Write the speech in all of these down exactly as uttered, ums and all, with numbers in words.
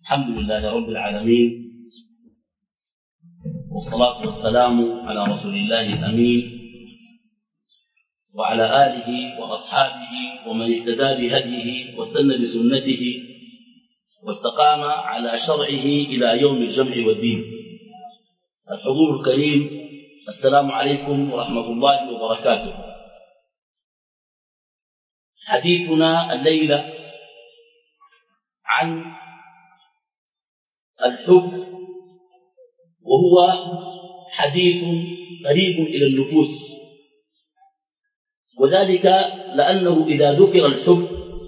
الحمد لله رب العالمين، والصلاة والسلام على رسول الله الأمين وعلى آله وأصحابه ومن اهتدى بهديه واستنى بسنته واستقام على شرعه إلى يوم الجمع والدين. الحضور الكريم، السلام عليكم ورحمة الله وبركاته. حديثنا الليلة عن الحب، وهو حديث قريب إلى النفوس، وذلك لأنه إذا ذكر الحب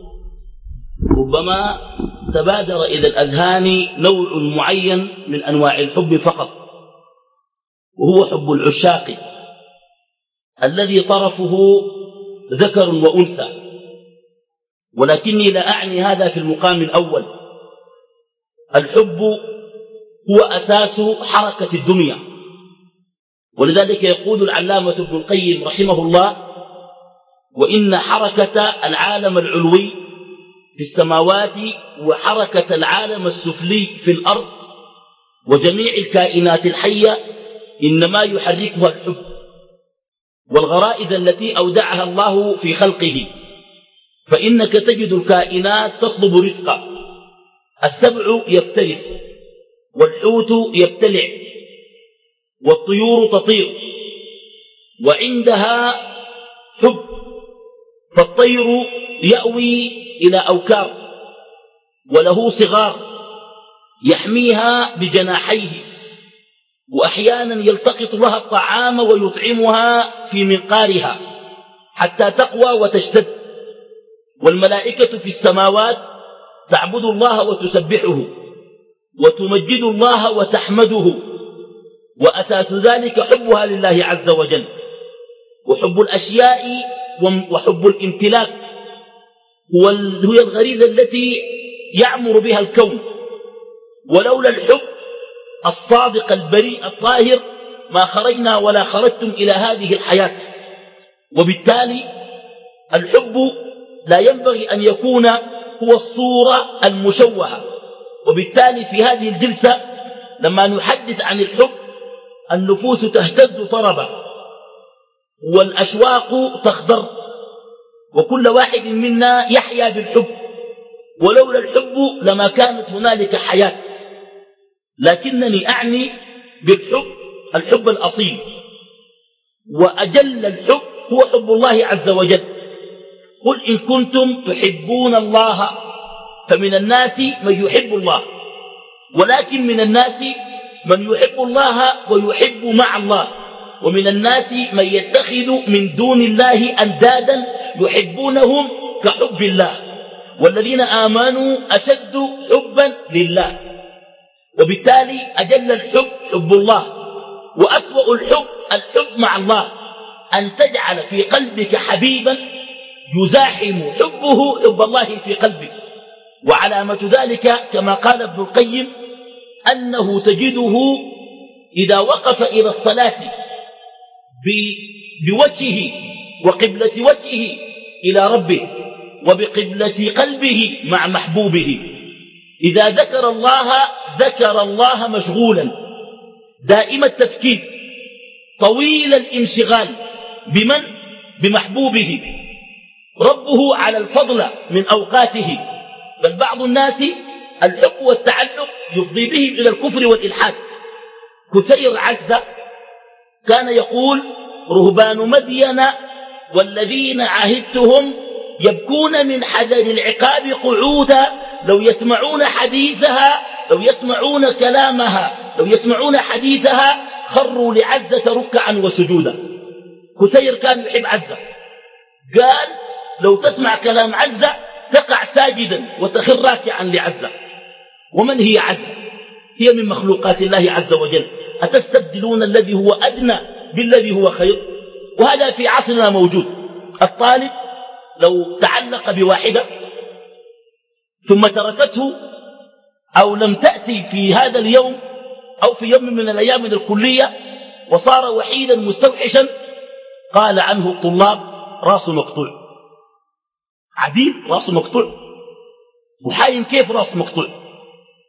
ربما تبادر إلى الأذهان نوع معين من أنواع الحب فقط، وهو حب العشاق الذي طرفه ذكر وأنثى، ولكني لا أعني هذا في المقام الأول. الحب هو أساس حركة الدنيا، ولذلك يقول العلامة ابن القيم رحمه الله: وإن حركة العالم العلوي في السماوات وحركة العالم السفلي في الأرض وجميع الكائنات الحية إنما يحركها الحب والغرائز التي أودعها الله في خلقه. فإنك تجد الكائنات تطلب رزقا، السبع يفترس، والحوت يبتلع، والطيور تطير، وعندها حب، فالطير يأوي إلى أوكار وله صغار يحميها بجناحيه، وأحيانا يلتقط لها الطعام ويطعمها في منقارها حتى تقوى وتشتد. والملائكة في السماوات تعبد الله وتسبحه وتمجد الله وتحمده، وأساس ذلك حبها لله عز وجل. وحب الأشياء وحب الامتلاك هي الغريزة التي يعمر بها الكون، ولولا الحب الصادق البريء الطاهر ما خرجنا ولا خرجتم إلى هذه الحياة. وبالتالي الحب لا ينبغي أن يكون هو الصورة المشوهة. وبالتالي في هذه الجلسة لما نحدث عن الحب النفوس تهتز طربا والأشواق تخضر، وكل واحد منا يحيا بالحب، ولولا الحب لما كانت هنالك حياة. لكنني أعني بالحب الحب الأصيل، وأجل الحب هو حب الله عز وجل. قل إن كنتم تحبون الله، فمن الناس من يحب الله، ولكن من الناس من يحب الله ويحب مع الله، ومن الناس من يتخذ من دون الله أندادا يحبونهم كحب الله، والذين آمنوا أشد حبا لله. وبالتالي أجل الحب حب الله، وأسوأ الحب الحب مع الله، أن تجعل في قلبك حبيبا يزاحم حبه حب الله في قلبك. وعلامة ذلك كما قال ابن القيم أنه تجده إذا وقف إلى الصلاة بوجهه وقبلة وجهه إلى ربه وبقبلة قلبه مع محبوبه، إذا ذكر الله ذكر الله مشغولا دائم التفكير طويل الانشغال بمن؟ بمحبوبه. ربه على الفضل من أوقاته، بل بعض الناس الحب والتعلق يفضي بهم إلى الكفر والإلحاد. كثير عزة كان يقول: رهبان مدين والذين عهدتهم يبكون من حذر العقاب قعودا، لو يسمعون حديثها لو يسمعون كلامها لو يسمعون حديثها خروا لعزة ركعا وسجودا. كثير كان يحب عزة، قال: لو تسمع كلام عزة تقع ساجدا وتخر راكعا لعزة. ومن هي عزة؟ هي من مخلوقات الله عز وجل. أتستبدلون الذي هو أدنى بالذي هو خير؟ وهذا في عصرنا موجود. الطالب لو تعلق بواحدة ثم تركته أو لم تأتي في هذا اليوم أو في يوم من الأيام من الكلية وصار وحيدا مستوحشا، قال عنه الطلاب: راسه مقطوع. عديل راسه مقطوع، وحاين كيف راس مقطوع؟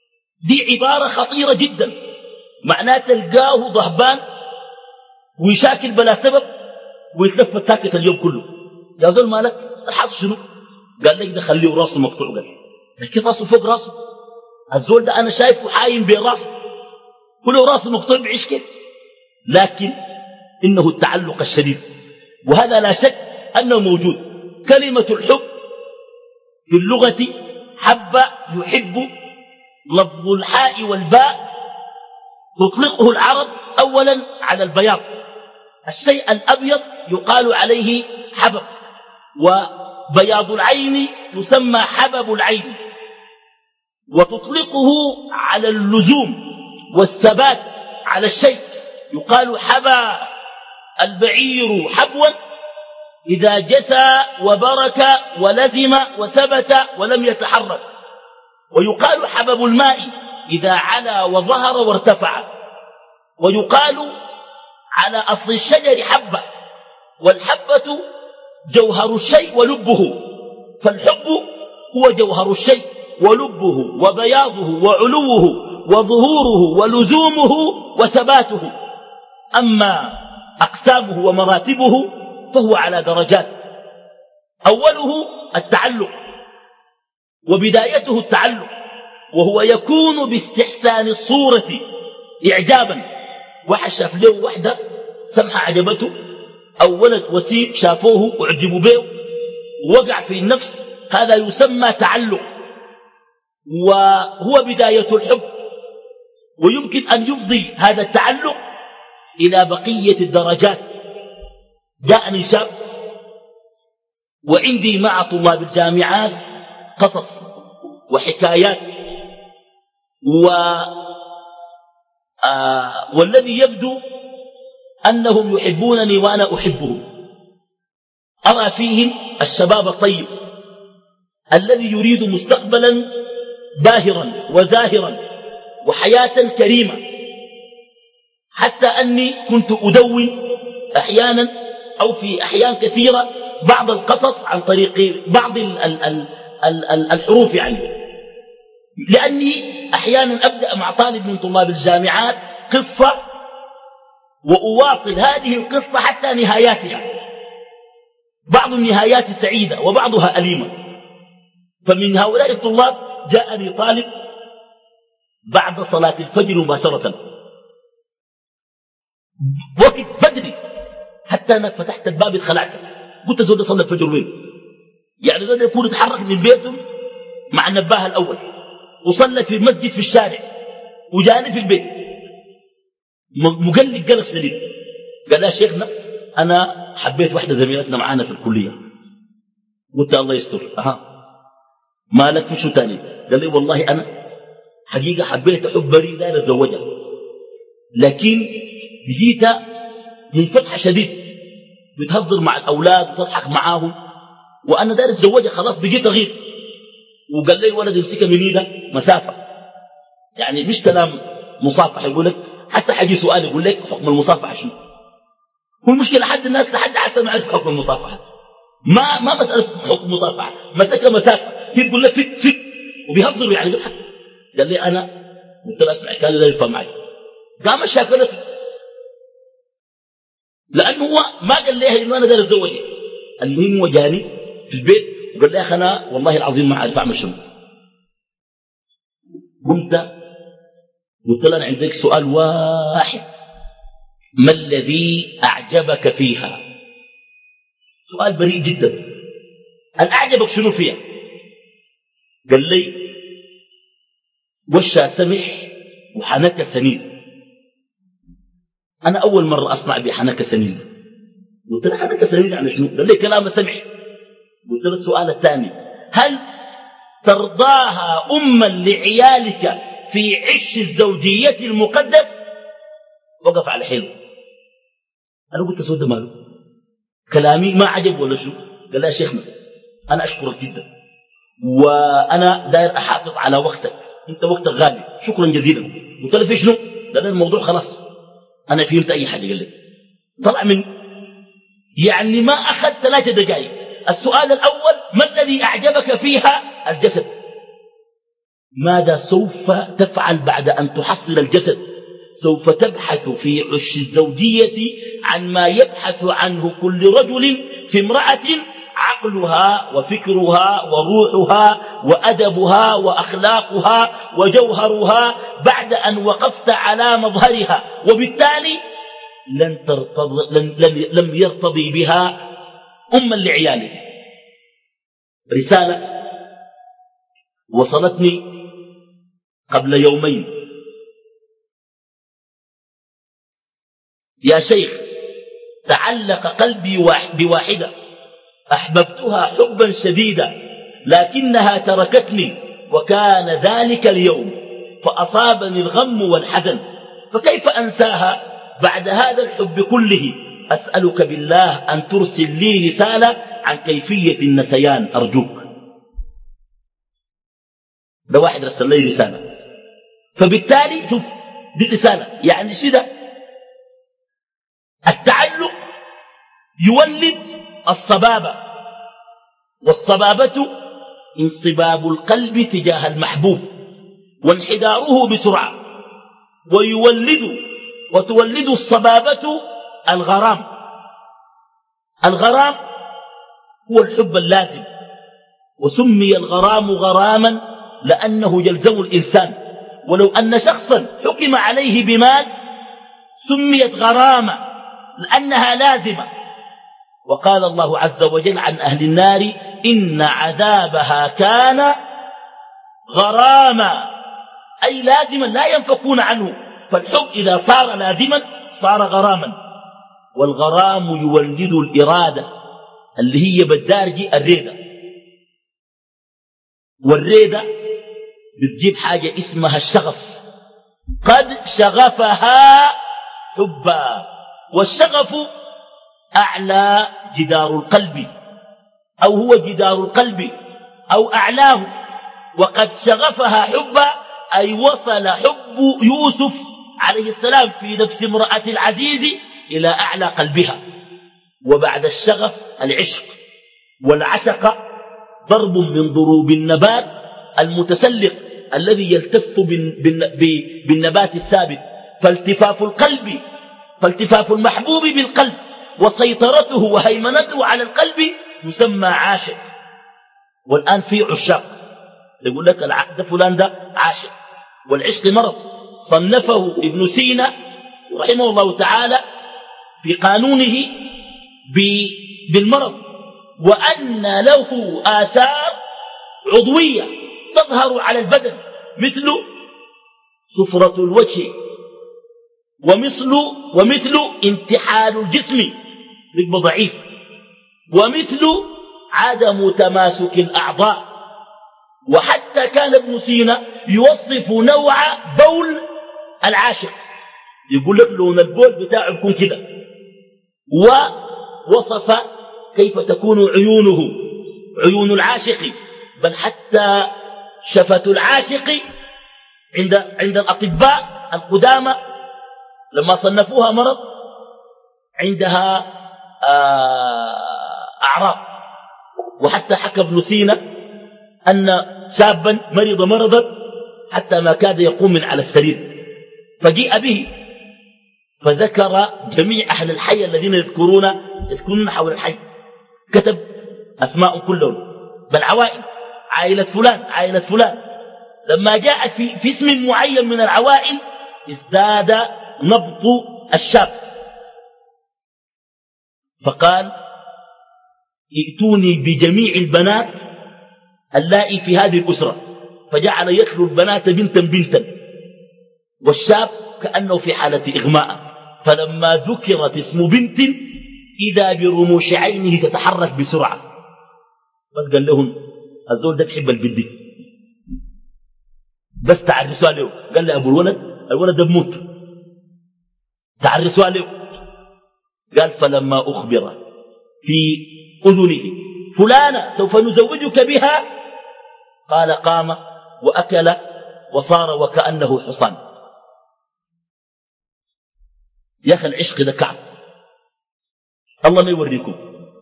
دي عبارة خطيرة جدا. معناه تلقاه ضهبان ويشاكل بلا سبب ويتلفت ساكت اليوم كله. يا زول مالك الحاصل شنو؟ قال لك ده خليه راسه مقطوع. قال لكن راسه فوق راسه. الزول ده أنا شايفه حايم بين راسه، كله راسه مقطوع بعيش كيف؟ لكن إنه التعلق الشديد، وهذا لا شك أنه موجود. كلمة الحب في اللغة حب يحب، لفظ الحاء والباء تطلقه العرب أولا على البياض. الشيء الأبيض يقال عليه حبب، وبياض العين يسمى حبب العين، وتطلقه على اللزوم والثبات على الشيء، يقال حبى البعير حبوا إذا جثى وبرك ولزم وثبت ولم يتحرك. ويقال حبب الماء إذا علا وظهر وارتفع. ويقال على أصل الشجر حبة، والحبة جوهر الشيء ولبه، فالحب هو جوهر الشيء ولبه وبياضه وعلوه وظهوره ولزومه وثباته. أما أقسامه ومراتبه فهو على درجات. أوله التعلق، وبدايته التعلق، وهو يكون باستحسان الصورة إعجابا. واحد شاف له وحدة سمحة عجبته، أو ولد وسيم شافوه وعجبوا به ووقع في النفس، هذا يسمى تعلق، وهو بداية الحب. ويمكن أن يفضي هذا التعلق إلى بقية الدرجات. جاءني شاب وعندي مع طلاب الجامعات قصص وحكايات، و آه والذي يبدو أنهم يحبونني وأنا أحبهم. أرى فيهم الشباب الطيب الذي يريد مستقبلا باهرا وزاهرا وحياة كريمة، حتى أني كنت أدون أحيانا أو في أحيان كثيرة بعض القصص عن طريق بعض ال ال ال ال الحروف، يعني لأني أحيانا أبدأ مع طالب من طلاب الجامعات قصة وأواصل هذه القصة حتى نهاياتها. بعض النهايات سعيدة وبعضها أليمة. فمن هؤلاء الطلاب جاءني طالب بعد صلاة الفجر مباشرة، وقت بدري، حتى أنا فتحت الباب اتخلعت، قلت زود صلى الفجر وين؟ يعني زود يكون يتحرك من بيته مع النباه الأول وصلى في المسجد في الشارع وجاني في البيت مقلق قلق شديد. قال يا شيخنا أنا حبيت واحدة زميلتنا معانا في الكلية. قلت الله يستر. أها مالك في شو تاني؟ قال لي والله أنا حقيقة حبيت حب بريء لا نتزوجها، لكن بقيت منفتحة شديد، بتهزر مع الأولاد وتضحك معاهم، وأنا داير أتزوجها خلاص بقيت أغير. وقال لي الولد يمسكها من إيده مسافة، يعني مش كلام مصافحة. يقول لك حتى حاجي سؤال يقول لك حكم المصافحة شنو؟ هو المشكلة حد الناس لحد حسن ما يعرف حكم المصافحة، ما ما مسألة حكم المصافحة، مسكها مسافة. هي تقول لك فك فك وبيهزروا يعني بيضحك. قال لي أنا قلت له اسمع كان لا يفهم معي. قام شاكلته لأنه هو ما قال لي إنه أنا داير أتزوجها. المهم هو جاني في البيت وقال لي يا أخي أنا والله العظيم ما أعرف أعمل شنو. قمت قلت له أنا عندك سؤال واحد، ما الذي أعجبك فيها؟ سؤال بريء جدا. أن أعجبك شنو فيها؟ قال لي وشها سمح وحنك سنين. أنا أول مرة أسمع بحنك سنين. قلت له حنك سنين يعني شنو؟ قال لي كلام سمح. قلت له السؤال الثاني، هل ترضاها أما لعيالك في عش الزوجية المقدس؟ وقف على حلو. أنا قلت سود ماله كلامي ما عجب ولا شو؟ قال لا يا شيخنا أنا أشكرك جدا، وأنا داير أحافظ على وقتك، أنت وقتك غالي، شكرا جزيلا. قلت له في شنو؟ قال الموضوع خلاص أنا فهمت أي حاجة. قال لي طلع من يعني ما أخذ ثلاثة دقائق. السؤال الأول ما الذي أعجبك فيها؟ الجسد. ماذا سوف تفعل بعد أن تحصل الجسد؟ سوف تبحث في عش الزوجية عن ما يبحث عنه كل رجل في امرأة عقلها وفكرها وروحها وأدبها وأخلاقها وجوهرها بعد أن وقفت على مظهرها، وبالتالي لن ترتض لن لن لم يرتضي بها أما لعياله. رسالة وصلتني قبل يومين: يا شيخ، تعلق قلبي بواحدة أحببتها حبا شديدا، لكنها تركتني وكان ذلك اليوم، فأصابني الغم والحزن، فكيف أنساها بعد هذا الحب كله؟ أسألك بالله أن ترسل لي رسالة عن كيفية النسيان أرجوك. ده واحد رسل لي رسالة، فبالتالي شوف دي رسالة يعني شدة. التعلق يولد الصبابة، والصبابة انصباب القلب تجاه المحبوب وانحداره بسرعة، ويولد وتولد الصبابة الغرام. الغرام هو الحب اللازم، وسمي الغرام غراما لأنه يلزم الإنسان، ولو أن شخصا حكم عليه بمال سميت غرامة لأنها لازمة. وقال الله عز وجل عن أهل النار: إن عذابها كان غراما، أي لازما لا ينفكون عنه. فالحب إذا صار لازما صار غراما. والغرام يولد الإرادة اللي هي بالدارجة الريدة، والريدة بتجيب حاجة اسمها الشغف. قد شغفها حبا، والشغف أعلى جدار القلب، أو هو جدار القلب أو أعلاه. وقد شغفها حبا أي وصل حب يوسف عليه السلام في نفس امرأة العزيز إلى أعلى قلبها. وبعد الشغف العشق، والعشق ضرب من ضروب النبات المتسلق الذي يلتف بالنبات الثابت. فالتفاف القلب فالتفاف المحبوب بالقلب وسيطرته وهيمنته على القلب يسمى عاشق. والآن في عشاق يقول لك ده فلان ده عاشق، والعشق مرض. صنفه ابن سينا رحمه الله تعالى في قانونه بالمرض، وأن له آثار عضوية تظهر على البدن، مثل صفرة الوجه، ومثل ومثل انتحال الجسم ركب ضعيف، ومثل عدم تماسك الأعضاء. وحتى كان ابن سينا يوصف نوع بول العاشق، يقول لك لون البول بتاعه يكون كده. ووصف كيف تكون عيونه، عيون العاشق، بل حتى شفة العاشق عند عند الأطباء القدامى لما صنفوها مرض عندها أعراض. وحتى حكى ابن سينا أن شابا مرض مرضا حتى ما كاد يقوم من على السرير، فجيء به فذكر جميع أهل الحي الذين يذكرون يذكرون حول الحي، كتب أسماء كلهم بل عوائل، عائلة فلان عائلة فلان. لما جاءت في, في اسم معين من العوائل ازداد نبض الشاب، فقال: ائتوني بجميع البنات اللائي في هذه الأسرة. فجعل يتلو البنات بنتا بنتا، والشاب كأنه في حالة إغماء. فلما ذكرت اسم بنت إذا برموش عينه تتحرك بسرعة، بس قال لهم: الزول ده بحب البنت، بس تعرسوا له. قال لي: أبو الولد الولد ده بموت، تعرسوا له. قال: فلما أخبر في أذنه: فلانة سوف نزوجك بها، قال: قام وأكل وصار وكأنه حصان. يا أخي العشق ده كعب، الله ما يوريكم.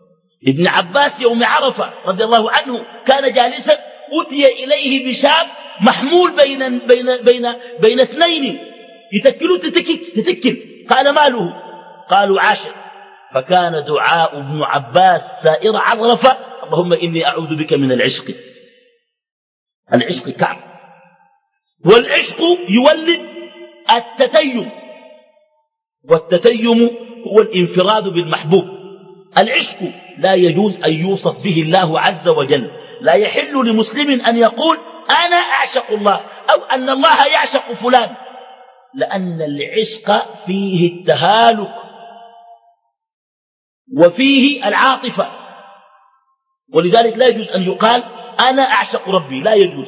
ابن عباس يوم عرفة رضي الله عنه كان جالسا، أتي إليه بشاب محمول بين, بين, بين, بين اثنين يتكلوا تتكل, تتكل قال ماله؟ قالوا عاشق. فكان دعاء ابن عباس سائر عظرفة اللهم إني أعوذ بك من العشق. العشق كعب، والعشق يولد التتيم، والتتيم هو الانفراد بالمحبوب. العشق لا يجوز أن يوصف به الله عز وجل. لا يحل لمسلم أن يقول أنا أعشق الله أو أن الله يعشق فلان، لأن العشق فيه التهالك وفيه العاطفة، ولذلك لا يجوز أن يقال أنا أعشق ربي، لا يجوز.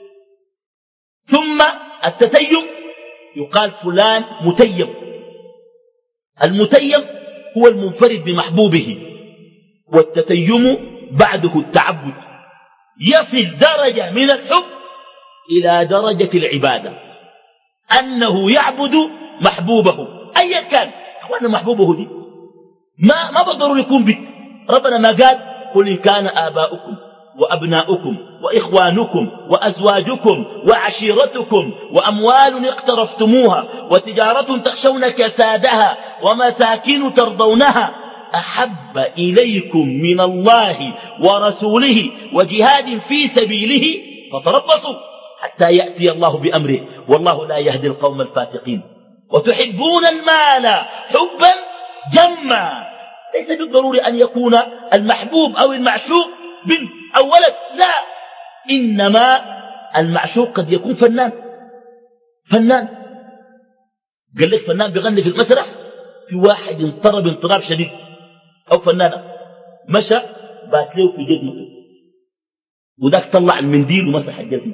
ثم التتيم يقال فلان متيم. المتيم هو المنفرد بمحبوبه، والتتيم بعده التعبد، يصل درجة من الحب إلى درجة العبادة، أنه يعبد محبوبه أيا كان. أخوانا محبوبه دي ما ما بالضروري يكون بك. ربنا ما قال قل إن كان آباؤكم وأبناؤكم وإخوانكم وأزواجكم وعشيرتكم وأموال اقترفتموها وتجارة تخشون كسادها ومساكن ترضونها أحب إليكم من الله ورسوله وجهاد في سبيله فتربصوا حتى يأتي الله بأمره والله لا يهدي القوم الفاسقين. وتحبون المال حبا جما، ليس بالضروري أن يكون المحبوب أو المعشوق بنت أو ولد، لا، إنما المعشوق قد يكون فنان. فنان قال لك فنان بيغني في المسرح، في واحد انطرب انطراب شديد، أو فنانة مشى باس له في جزمته وذاك طلع المنديل ومسح الجزمة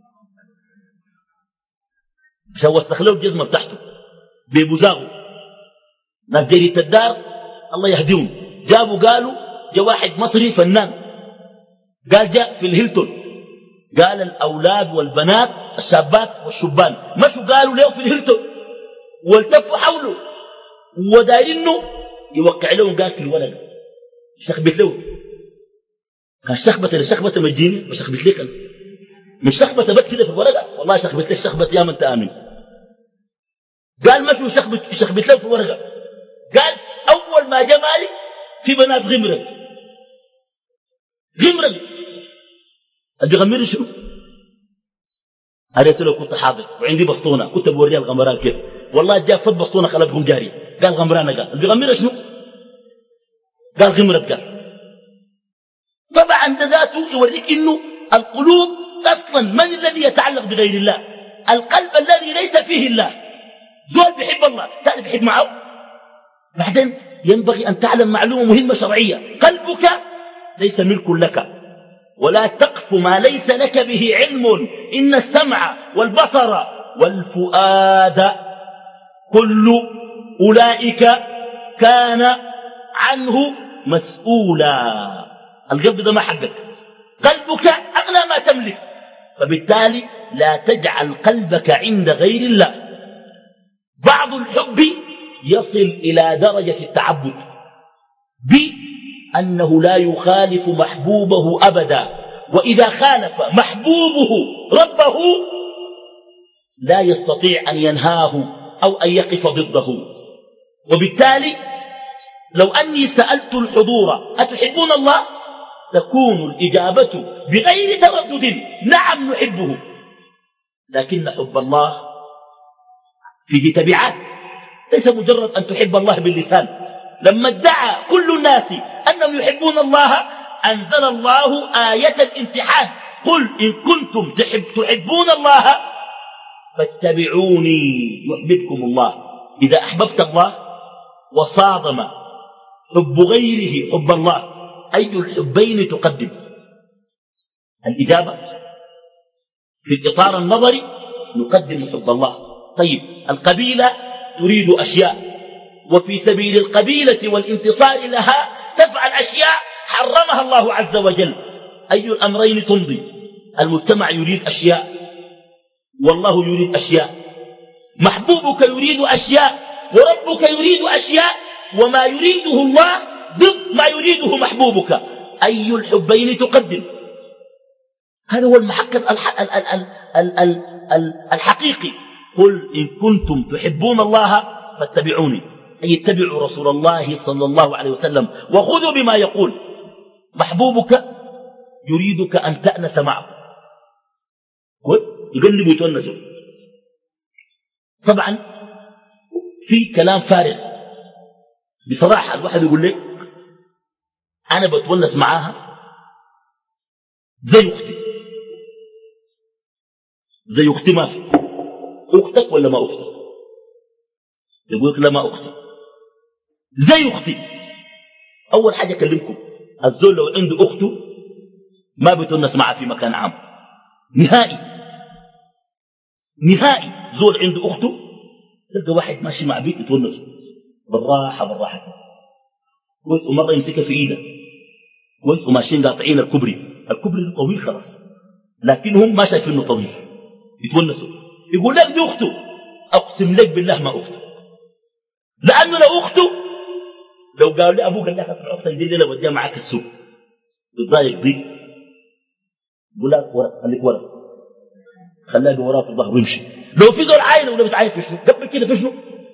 عشان وسخ له الجزمة بتاعته ببزاغه. ناس جريت الدار الله يهديهم جابوا قالوا جاء واحد مصري فنان، قال جاء في الهيلتون، قال الأولاد والبنات الشابات والشبان مشوا قالوا له في الهيلتون والتفوا حوله ودايرينه يوقع لهم، قال في الولد شخبت له. كان شخبة لشخبة مجيني بشخبت لك أنا، مش شخبة بس كده في الورقة، والله شخبت لك شخبة يا من تآمن. قال مشوا شخبت, شخبت له في الورقة، قال أول ما جاء مالي في بنات غمرة غمرة أدي غميري شنو؟ قالت له كنت حاضر وعندي بسطونة كنت بوريها الغمران كيف، والله جاء فت بسطونة خلتهم جاري، قال غمرانة، قال أدي غميري شنو؟ قال غمرة. قال طبعا ده ذاته يوريك إنه القلوب أصلا من الذي يتعلق بغير الله؟ القلب الذي ليس فيه الله. زول بيحب الله ثاني بيحب معه. بعدين ينبغي أن تعلم معلومة مهمة شرعية، قلبك ليس ملك لك، ولا تقف ما ليس لك به علم، إن السمع والبصر والفؤاد كل أولئك كان عنه مسؤولا. القلب ده ما حقك، قلبك أغلى ما تملك، فبالتالي لا تجعل قلبك عند غير الله. بعض الحب يصل إلى درجة التعبد بأنه لا يخالف محبوبه أبدا، وإذا خالف محبوبه ربه لا يستطيع أن ينهاه أو أن يقف ضده. وبالتالي لو أني سألت الحضور أتحبون الله تكون الإجابة بغير تردد نعم نحبه، لكن حب الله فيه تبعات، ليس مجرد أن تحب الله باللسان. لما ادعى كل الناس أنهم يحبون الله أنزل الله آية الامتحان، قل إن كنتم تحب تحبون الله فاتبعوني يحببكم الله. إذا أحببت الله وصادم حب غيره حب الله أي الحبين تقدم؟ الإجابة في الإطار النظري نقدم حب الله. طيب القبيلة تريد أشياء، وفي سبيل القبيلة والانتصار لها تفعل أشياء حرمها الله عز وجل، أي الأمرين تمضي؟ المجتمع يريد أشياء والله يريد أشياء، محبوبك يريد أشياء وربك يريد أشياء، وما يريده الله ضد ما يريده محبوبك، أي الحبين تقدم؟ هذا هو المحك الحقيقي. قل إن كنتم تحبون الله فاتبعوني، أي اتبعوا رسول الله صلى الله عليه وسلم وخذوا بما يقول. محبوبك يريدك أن تأنس معه، يقلبوا يتونسوا. طبعا في كلام فارغ بصراحة. الواحد يقول لك أنا بتونس معاها زي أختي، زي أختي ما في. أختك ولا ما أختك؟ يقول لك لا ما أختي، زي أختي. أول حاجة أكلمكم، الزول لو عنده أخته ما بتونس معها في مكان عام نهائي نهائي. زول عنده أخته تلقى واحد ماشي مع بيت يتونسوا بالراحة بالراحة كويس، ومرة يمسكها في إيده كويس، وماشيين قاطعين الكبري. الكبري ده طويل خلاص، لكنهم ما شايفينه طويل، يتونسوا. يقول لك دي أخته، أقسم لك بالله ما أخته، لأنه لو أخته لو قال لي أبوك قال لك أسمع أختك دي الليلة وديها معاك السوق بتضايق دي، يقول لك ورا خليك ورا، خلاه وراه في الظهر ويمشي. لو في زول عاين ولا بتعاين في شنو؟ قبل كده في شنو؟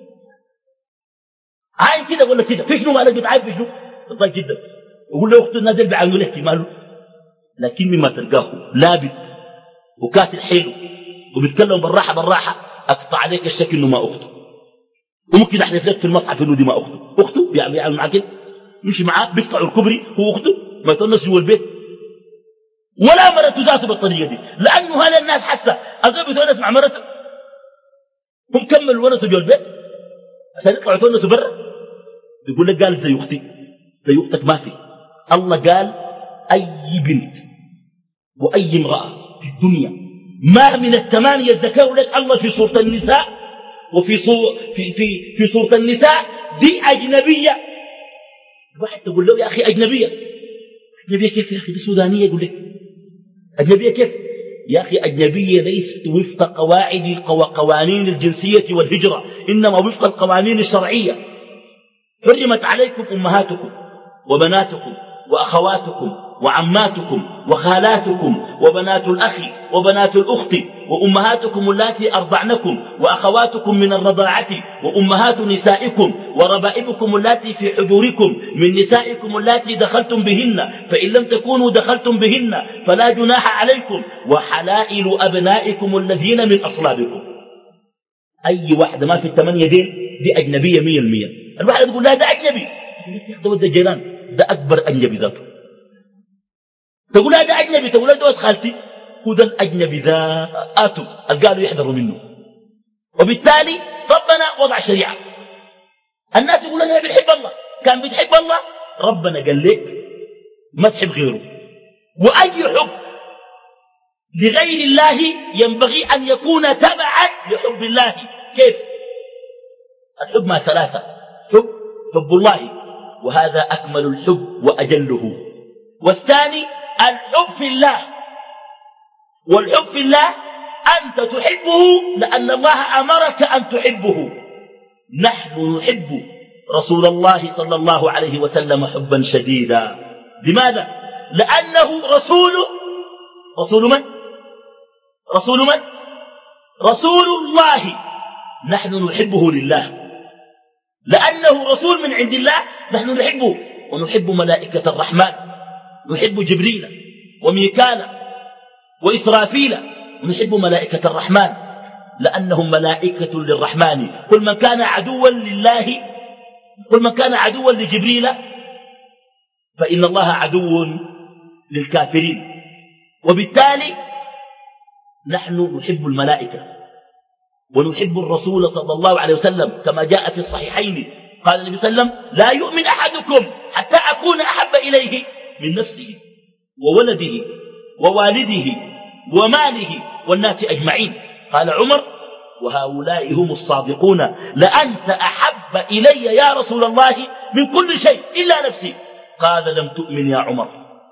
عاين كده ولا كده في شنو؟ مالك بتعاين في شنو؟ بتضايق جدا. يقول له أخته الناس اللي بيعاينوا لك ماله. لكن مما تلقاه لابد وكاتل حلو وبيتكلم بالراحة بالراحة، أقطع عليك الشك إنه ما أخته، وممكن أحلف لك في المصحف إنه دي ما أخته. أخته بيعمل معاه كده، يمشي معاه بيقطعوا الكبري، هو أخته ما يتونس جوا البيت ولا مرته ذاته بالطريقة دي، لأنه هذا الناس حسه أزول بيتونس مع مرته، هم كملوا ونسوا جوا البيت عشان يطلعوا يتونسوا برا. بيقول لك قال زي أختي، زي أختك ما في. الله قال أي بنت وأي امرأة في الدنيا ما من الثمانية ذكروا لك الله في سورة النساء، وفي صور في في في سورة النساء دي أجنبية. واحد تقول له يا أخي أجنبية، أجنبية كيف يا أخي؟ دي سودانية. يقول لك أجنبية كيف يا أخي؟ أجنبية ليست وفق قواعد وقوانين الجنسية والهجرة، إنما وفق القوانين الشرعية. حرمت عليكم أمهاتكم وبناتكم وأخواتكم وعماتكم وخالاتكم وبنات الأخ وبنات الأخت وأمهاتكم اللاتي أرضعنكم وأخواتكم من الرضاعة وأمهات نسائكم وربائبكم اللاتي في حجوركم من نسائكم اللاتي دخلتم بهن، فإن لم تكونوا دخلتم بهن فلا جناح عليكم، وحلائل أبنائكم الذين من أصلابكم. أي واحدة ما في الثمانية دين دي أجنبية مية المية. الواحد يقول لا ده أجنبي، يقول ده جيران، ده أكبر أجنبي ذاته. تقول لا ده أجنبي، تقول لا ده ولد خالتي، هو ده الأجنبي ذاته قالوا يحذروا منه. وبالتالي ربنا وضع شريعة. الناس يقول أنا بنحب الله، كان بتحب الله ربنا قال لك ما تحب غيره. وأي حب لغير الله ينبغي أن يكون تبعا لحب الله. كيف؟ الحب مع ثلاثة: حب حب الله، وهذا أكمل الحب وأجله. والثاني الحب في الله، والحب في الله أنت تحبه لأن الله أمرك أن تحبه. نحن نحب رسول الله صلى الله عليه وسلم حبا شديدا. لماذا؟ لأنه رسول رسول من؟ رسول من؟ رسول الله. نحن نحبه لله لأنه رسول من عند الله، نحن نحبه. ونحب ملائكة الرحمن، نحب جبريل وميكال وإسرافيل، ونحب ملائكة الرحمن لأنهم ملائكة للرحمن. كل من كان عدوا لله، كل من كان عدوا لجبريل فإن الله عدو للكافرين. وبالتالي نحن نحب الملائكة ونحب الرسول صلى الله عليه وسلم، كما جاء في الصحيحين قال النبي صلى الله عليه وسلم: لا يؤمن أحدكم حتى أكون أحب إليه من نفسه وولده ووالده وماله والناس أجمعين. قال عمر: وهؤلاء هم الصادقون، لأنت أحب إلي يا رسول الله من كل شيء إلا نفسي. قال: لم تؤمن يا عمر.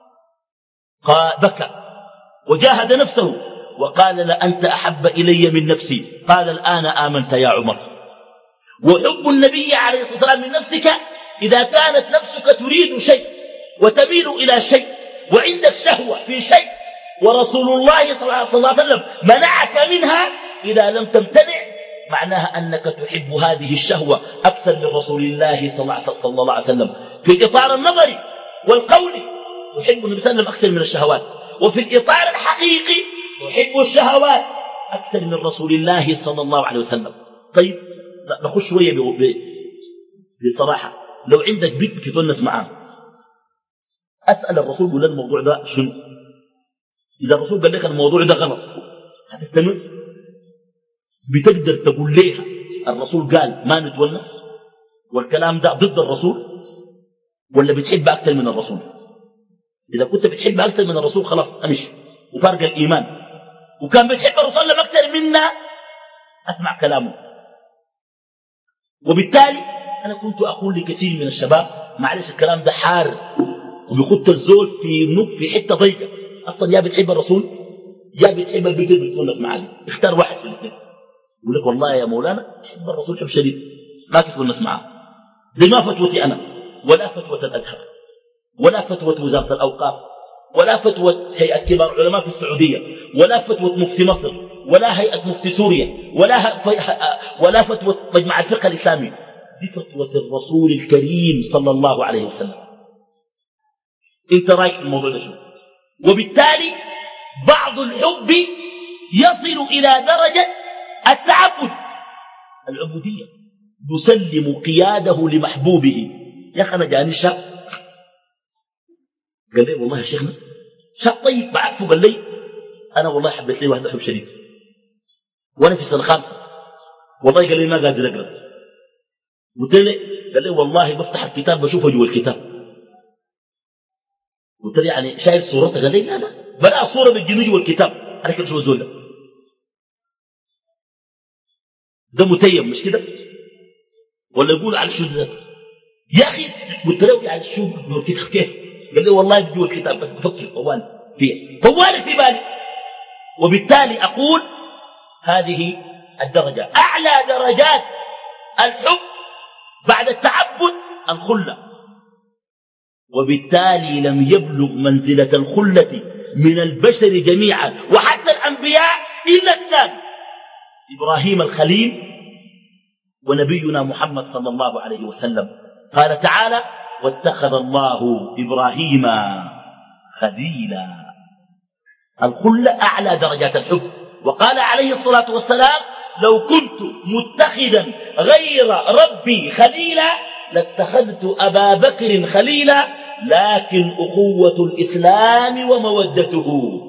قال بكى وجاهد نفسه وقال: لأنت أحب إلي من نفسي. قال: الآن آمنت يا عمر. وحب النبي عليه الصلاة والسلام من نفسك إذا كانت نفسك تريد شيء وتميل إلى شيء، وعندك شهوة في شيء، ورسول الله صلى الله عليه وسلم منعك منها، إذا لم تمتنع معناها أنك تحب هذه الشهوة أكثر من رسول الله صلى الله عليه وسلم. في الإطار النظري والقولي تحب النبي صلى الله عليه وسلم أكثر من الشهوات، وفي الإطار الحقيقي تحب الشهوات أكثر من رسول الله صلى الله عليه وسلم. طيب نخش شوية بصراحة، لو عندك بيت بتتونس معاه، أسأل الرسول قول الموضوع ده شنو؟ إذا الرسول قال لك الموضوع ده غلط هتستمر؟ بتقدر تقول ليها الرسول قال ما نتونس والكلام ده ضد الرسول، ولا بتحب أكثر من الرسول؟ إذا كنت بتحب أكثر من الرسول خلاص أمشي، وفرق الإيمان. وكان بتحب الرسول لما أكثر منا أسمع كلامه. وبالتالي أنا كنت أقول لكثير من الشباب معلش الكلام ده حار وبيخط الزول في نوك في حتة ضيقة، أصلا يا بتحب الرسول يا بتحب البيت اللي بتونس معاه، اختار واحد في الاثنين. يقول لك والله يا مولانا بحب الرسول حب شديد ما تتونس معاه. دي ما فتوتي أنا ولا فتوة الأزهر ولا فتوة وزارة الأوقاف ولا فتوة هيئة كبار العلماء في السعودية ولا فتوة مفتي مصر ولا هيئة مفتي سوريا ولا ولا فتوة مجمع الفقه الإسلامي. دي فتوة الرسول الكريم صلى الله عليه وسلم. انت رايك في الموضوع ده شو؟ وبالتالي بعض الحب يصل إلى درجة التعبد، العبودية، يسلم قياده لمحبوبه. يا أخي أنا جاني شاب قال لي والله يا شيخنا شاب طيب بعرفه، قال لي أنا والله حبيت لي واحد حب شديد وأنا في سنة خامسة، والله قال لي ما قادر أقرأ. قلت له قال لي والله بفتح الكتاب بشوفه جوا الكتاب. قلت له يعني شايل صورته؟ قال لي لا لا بلا صورة بالجنود جوا الكتاب. أنا كيف شو الزول ده؟ ده متيم مش كده؟ ولا يقول على شو ذاته؟ يا أخي قلت له يعني شو جوا الكتاب كيف؟ قال لي والله جوا الكتاب بس بفكر طوالي فيه طوالي في بالي. وبالتالي أقول هذه الدرجة أعلى درجات الحب بعد التعبد الخلة، وبالتالي لم يبلغ منزلة الخلة من البشر جميعا وحتى الأنبياء إلا اثنان، إبراهيم الخليل ونبينا محمد صلى الله عليه وسلم. قال تعالى واتخذ الله إبراهيم خليلا. الخلة أعلى درجات الحب. وقال عليه الصلاة والسلام لو كنت متخذا غير ربي خليلا لاتخذت أبا بكر خليلا، لكن أخوة الإسلام ومودته.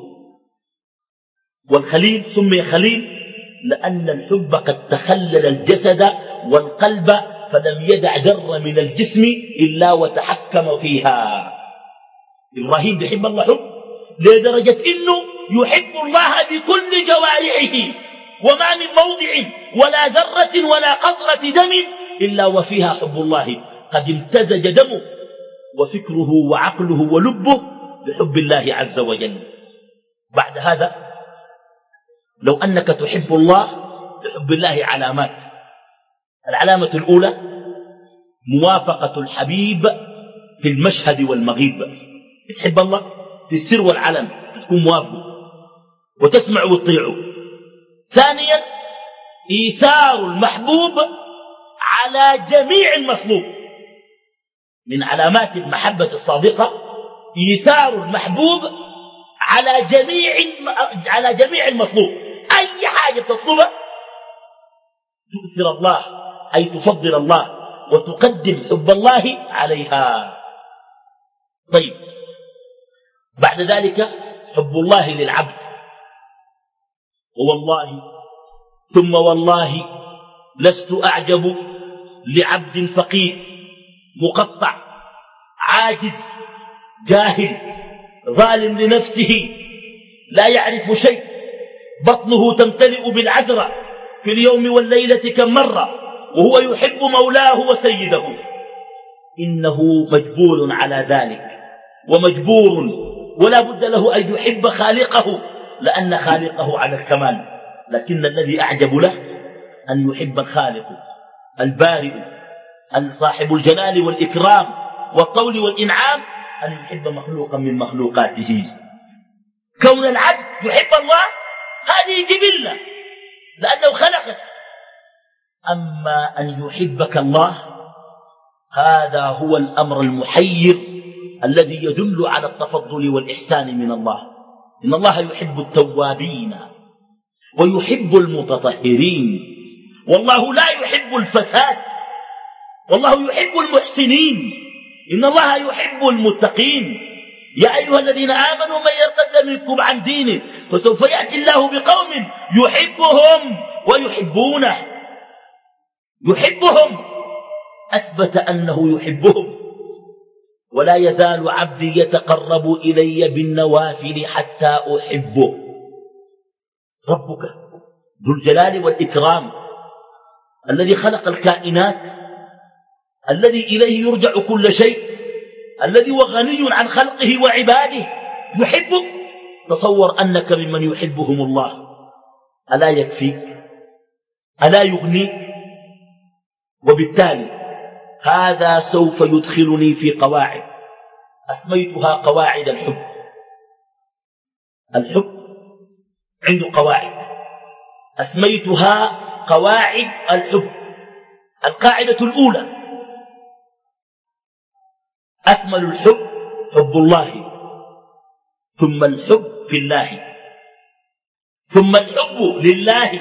والخليل سمي خليل لأن الحب قد تخلل الجسد والقلب فلم يدع ذرة من الجسم إلا وتحكم فيها. إبراهيم بيحب الله حب لدرجة إنه يحب الله بكل جوارحه، وما من موضع ولا ذرة ولا قطرة دم إلا وفيها حب الله قد امتزج دمه وفكره وعقله ولبه بحب الله عز وجل. بعد هذا لو أنك تحب الله تحب الله علامات. العلامة الأولى موافقة الحبيب في المشهد والمغيب. تحب الله في السر والعلن تكون موافقه وتسمع وتطيعه. ثانيا إيثار المحبوب على جميع المطلوب. من علامات المحبة الصادقة إيثار المحبوب على جميع على جميع المطلوب. أي حاجة تطلبها تؤثر الله أي تفضل الله وتقدم حب الله عليها. طيب بعد ذلك حب الله للعبد. ووالله ثم والله لست أعجب لعبد فقير مقطع عاجز جاهل ظالم لنفسه لا يعرف شيء بطنه تمتلئ بالعذرة في اليوم والليلة كم مرة وهو يحب مولاه وسيده. إنه مجبول على ذلك ومجبور ولا بد له أن يحب خالقه لأن خالقه على الكمال، لكن الذي أعجب له أن يحب الخالق البارئ صاحب الجلال والإكرام والطول والإنعام، أن يحب مخلوقا من مخلوقاته. كون العبد يحب الله هذه جبلة لأنه خلقك. أما أن يحبك الله هذا هو الأمر المحير الذي يدل على التفضل والإحسان من الله. إن الله يحب التوابين ويحب المتطهرين، والله لا يحب الفساد، والله يحب المحسنين، إن الله يحب المتقين. يا أيها الذين آمنوا من يرتد منكم عن دينه فسوف يأتي الله بقوم يحبهم ويحبونه. يحبهم أثبت أنه يحبهم. ولا يزال عبدي يتقرب إلي بالنوافل حتى أحبه. ربك ذو الجلال والإكرام الذي خلق الكائنات، الذي إليه يرجع كل شيء، الذي هو غني عن خلقه وعباده، يحبك. تصور أنك ممن يحبهم الله، ألا يكفيك؟ ألا يغنيك؟ وبالتالي هذا سوف يدخلني في قواعد أسميتها قواعد الحب. الحب عنده قواعد أسميتها قواعد الحب. القاعدة الأولى: أكمل الحب حب الله، ثم الحب في الله، ثم الحب لله.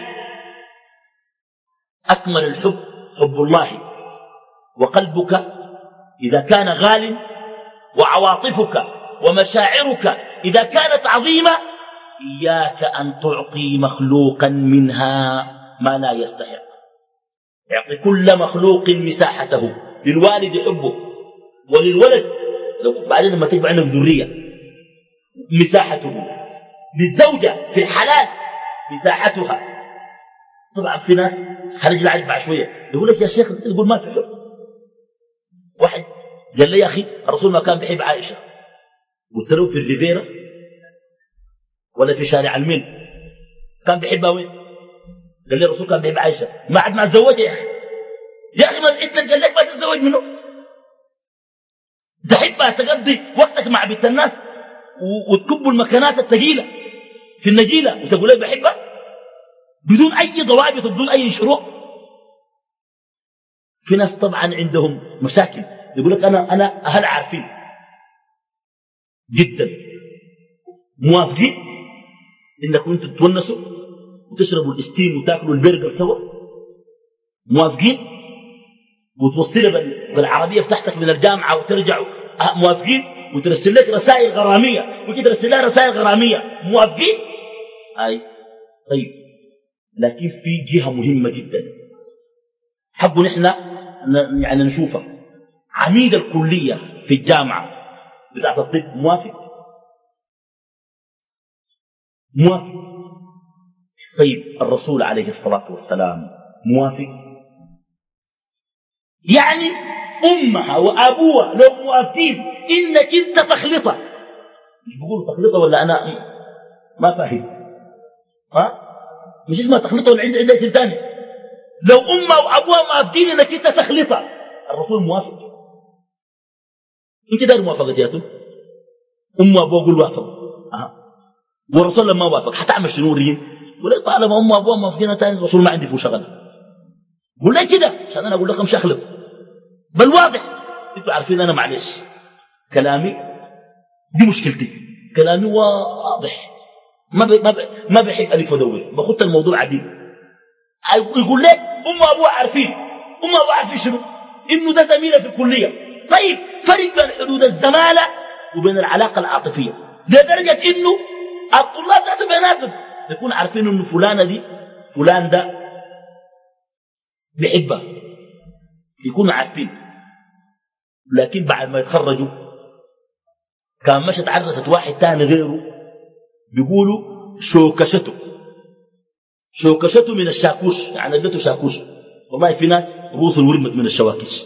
أكمل الحب حب الله، وقلبك إذا كان غال، وعواطفك ومشاعرك إذا كانت عظيمة، إياك أن تعطي مخلوقا منها ما لا يستحق. يعطي كل مخلوق مساحته. للوالد حبه، وللولد لو بعدين لما تجمع عندك ذرية مساحته، للزوجة في الحلال مساحتها. طبعا في ناس خرج العجب بعد شوية يقول لك يا شيخ انت تقول ما في حب. واحد قال لي يا أخي الرسول ما كان بيحب عائشة. قلت له في الريفيرا ولا في شارع الميل؟ كان بيحبها وين؟ قال لي الرسول كان بيحب عائشة. ما عاد ما تزوجها يا أخي. يا أخي ما انت قال لك ما تتزوج منه؟ تحبها تقضي وقتك مع بنت الناس وتكب المكانات الثقيلة في النجيلة وتقول لك بحبها بدون أي ضوابط وبدون أي شروط. في ناس طبعا عندهم مشاكل يقول لك أنا أنا أهل عارفين جدا موافقين إنكم أنتم تتونسوا وتشربوا الاستيم وتاكلوا البرجر سوا، موافقين وتوصلها بالعربية بتاعتك من الجامعة وترجعوا موافقين، وترسل لك رسائل غرامية وترسل لها رسائل غرامية، موافقين؟ أي طيب. لكن في جهة مهمة جدا حبوا نحن يعني نشوفها. عميد الكلية في الجامعة بتاعت الطب موافق؟ موافق. طيب الرسول عليه الصلاة والسلام موافق؟ يعني أمها وأبوها لو موافقين إنك أنت تخلطة. مش بقولوا تخلطة ولا أنا ما فاهم؟ ها؟ مش اسمها تخلطة ولا عندها اسم ثاني. لو أمها وأبوها موافقين إنك أنت تخلطة، الرسول موافق؟ أنت دار موافقتياته؟ أمه وأبوها قول وافق. أه. والرسول لما وافق حتعمل شنو رين؟ يقول طالما أمه وأبوها موافقين ثاني الرسول ما عندي فيه شغل. قول لي كده عشان أنا أقول لكم مش أخلط. بل واضح انتوا عارفين أنا معلش كلامي دي مشكلتي، كلامي واضح ما ب... ما, ب... ما بحب ألف ودور، بخط الموضوع عديد. يقول لك أم وأبوها عارفين، أم وأبوها عارفين شنو؟ إنه ده زميله في الكلية. طيب فرق بين حدود الزمالة وبين العلاقة العاطفية لدرجة إنه الطلاب ذاته بيناتهم يكونوا عارفين إنه فلانة دي فلان ده بيحبها، يكونوا عارفين. لكن بعد ما يتخرجوا كان مشت عرست واحد تاني غيره بيقولوا شوكشته شوكشته من الشاكوش، يعني ادته شاكوش. والله في ناس رؤوس ورمت من الشواكش،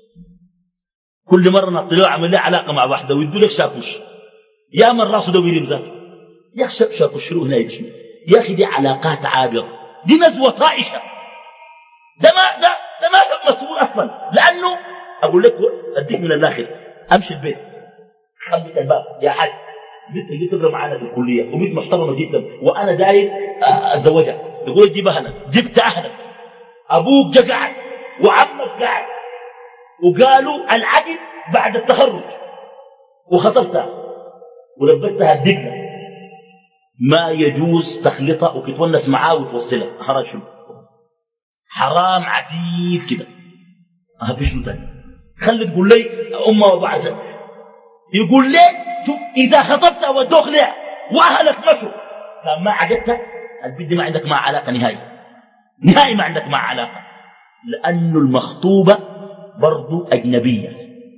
كل مرة نطلعوا عمل لي علاقة مع واحدة ويدوا لك شاكوش. يا من راسه ده ويرم ذاته يا أخي شاكوش شنو هنا يدشمي يا أخي؟ دي علاقات عابرة، دي نزوة طائشة. ده ما ده ده ما حب مسؤول أصلا. لأنه أقول لك أديك من الآخر أمشي البيت خبط الباب يا حد بنت اللي تقرا معانا في الكليه وبنت محترمه جدا وانا داير اتزوجها، يقول جيب اهلك، جبت اهلك، ابوك جا قاعد وعمك قاعد، وقالوا العقد بعد التخرج، وخطبتها ولبستها الدقه، ما يجوز تخلطها وتتونس معاه وتوصلها. حرام شنو؟ حرام عديد كده. ما في شنو تاني؟ خلي تقول لي امه وبعد يقول لي شوف اذا خطبتها ودوخ لها واهلك مشوا كان ما عجبتك البنت ما عندك مع علاقه نهائي نهائي ما عندك مع علاقه، لانه المخطوبه برضو اجنبيه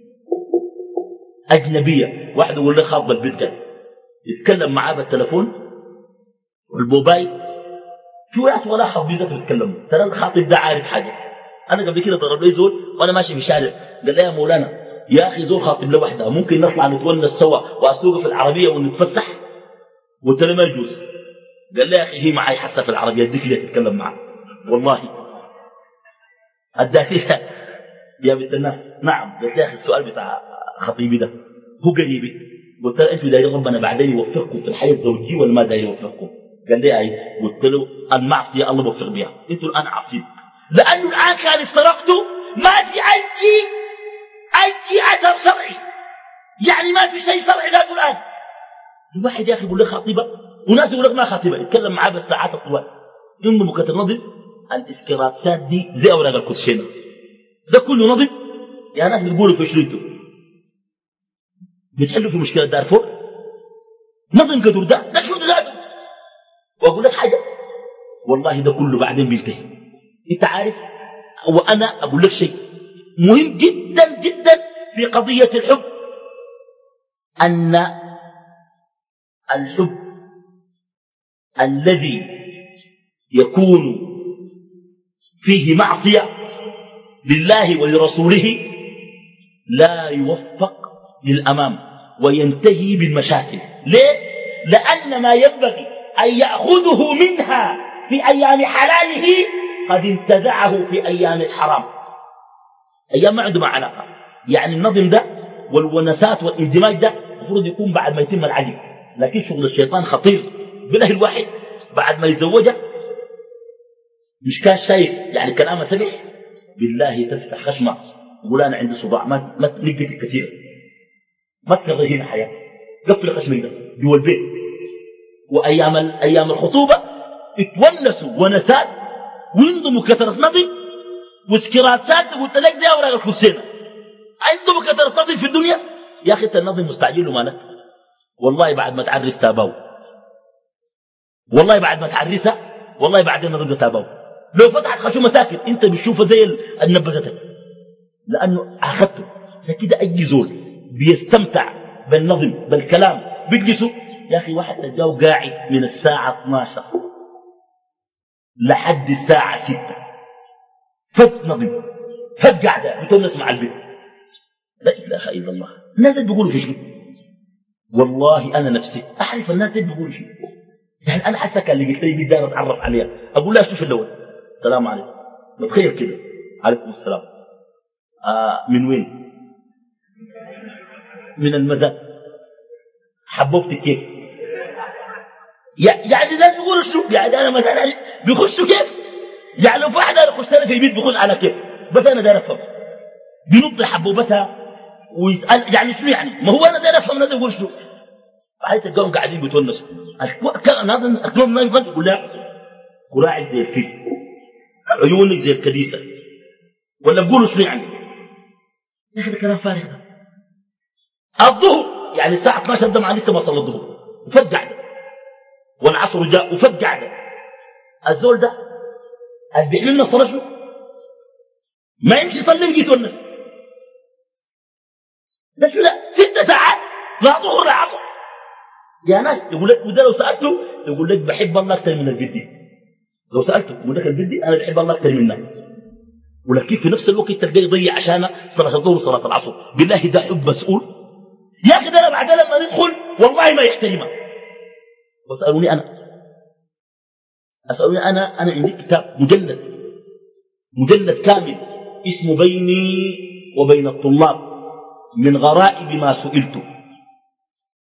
اجنبيه. واحد يقول لي خاطب البنت يتكلم معاه بالتلفون والموبايل، في ناس ولا خاطبين ذاته بيتكلموا، ترى الخاطب ده عارف حاجه. انا قبل كده ضرب لي زول وانا ماشي في الشارع قال لي يا مولانا يا اخي زول خاطب لوحدها ممكن نطلع نتونس سوا واسوق في العربيه ونتفسح؟ قلت له ما يجوز. قال لي يا اخي هي معي حاسه في العربيه اديك ليه تتكلم معها؟ والله اداني يا بنت الناس. نعم. قلت لي يا اخي السؤال بتاع خطيبي ده هو قريبي. قلت له انتوا دايرين ربنا بعدين يوفقكم في الحياه الزوجيه ولا ما داير يوفقكم؟ قال لي اي. قلت له المعصيه الله بوفق بها، انتوا الان عاصين، لانه الان كان افترقتوا ما في اي اي اثر شرعي، يعني ما في شيء شرعي ذاته الان. الواحد يا اخي يقول لك خطيبه وناس يقول لك ما خطيبه، يتكلم معاه بالساعات الطوال. انه مكتر نظم الاسكراتشات دي زي اوراق الكوتشينه، ده كله نظم. يا ناس بتقولوا في شريته بتحلوا في مشكله دارفور، نظم قدر ده ده شو ذاته. واقول لك حاجه والله ده كله بعدين بينتهي. انت عارف وانا اقول لك شيء مهم جدا جدا في قضيه الحب، ان الحب الذي يكون فيه معصيه لله ولرسوله لا يوفق للامام وينتهي بالمشاكل. ليه؟ لان ما ينبغي ان ياخذه منها في ايام حلاله قد انتزعه في ايام الحرام. ايام ما عنده مع علاقه، يعني النظم ده والونسات والاندماج ده المفروض يكون بعد ما يتم العقد، لكن شغل الشيطان خطير. بالله الواحد بعد ما يتزوجها مش كان شايف يعني كلامه سمح، بالله تفتح خشمه يقول انا عندي صداع ما ما تنقل كثير، ما تكرهي هنا حياه، قفل خشمك ده جوا البيت. وايام ايام الخطوبه اتونسوا ونسات وينضموا كثره نظم وسكراتات. قلت لك زي اوراق الكوسينه عندهم كثره نظم في الدنيا. يا اخي النظم مستعجل ومالك، والله بعد ما تعرس تاباو، والله بعد ما تعرسها والله بعد النظم تاباو. لو فتحت خشومه ساكن انت بتشوفها زي النبذتك، لانه اخذته. عشان كده اي زول بيستمتع بالنظم بالكلام بيجلسوا. يا اخي واحد تلقاه قاعد من الساعه اثني عشر لحد الساعه ستة فت نظم فت قاعده بتونس مع البيت. لا اله الا الله. الناس اللي بيقولوا في شنو؟ والله انا نفسي اعرف الناس اللي بيقولوا شنو. يعني انا حسك اللي قلت لي بدي انا اتعرف عليها اقول لها شوف الاول السلام عليكم، بتخيل كده عليكم السلام. آه من وين؟ من المزاد. حبوبتك كيف؟ يعني الناس بيقولوا شنو؟ يعني انا مثلا بيخشوا كيف؟ يعني لو في واحد يخش انا في البيت بيخش على كيف؟ بس انا داير افهم بينط حبوبتها ويسال يعني شنو يعني؟ ما هو انا داير افهم الناس بيقولوا شنو؟ بعدين تلقاهم قاعدين بيتونسوا. ناظن اكلهم ما يقول يقول لا قراعك زي الفيل، عيونك زي الكنيسه، ولا بيقولوا شنو يعني؟ يا اخي ده كلام فارغ ده. الظهر يعني الساعه اثني عشر ده مع لسه ما صلى الظهر وفت قاعده، والعصر جاء وفت قاعده. الزول ده اللي بيحمل من الصلاه شنو؟ ما يمشي يصلي ويجي يتونس. ده شو ده؟ ست ساعات لا ظهر لا عصر. يا ناس يقول لك وده لو سالته يقول لك بحب الله اكثر من الجدي. لو سالته يقول لك الجدي انا بحب الله اكثر منك، ولكن في نفس الوقت تلقاه يضيع عشان صلاه الظهر وصلاه العصر. بالله ده حب مسؤول يا اخي. ده انا بعد لما ندخل والله ما يحترمها. واسالوني انا اسالوني انا انا عندي كتاب مجلد مجلد كامل اسمه بيني وبين الطلاب من غرائب ما سئلته.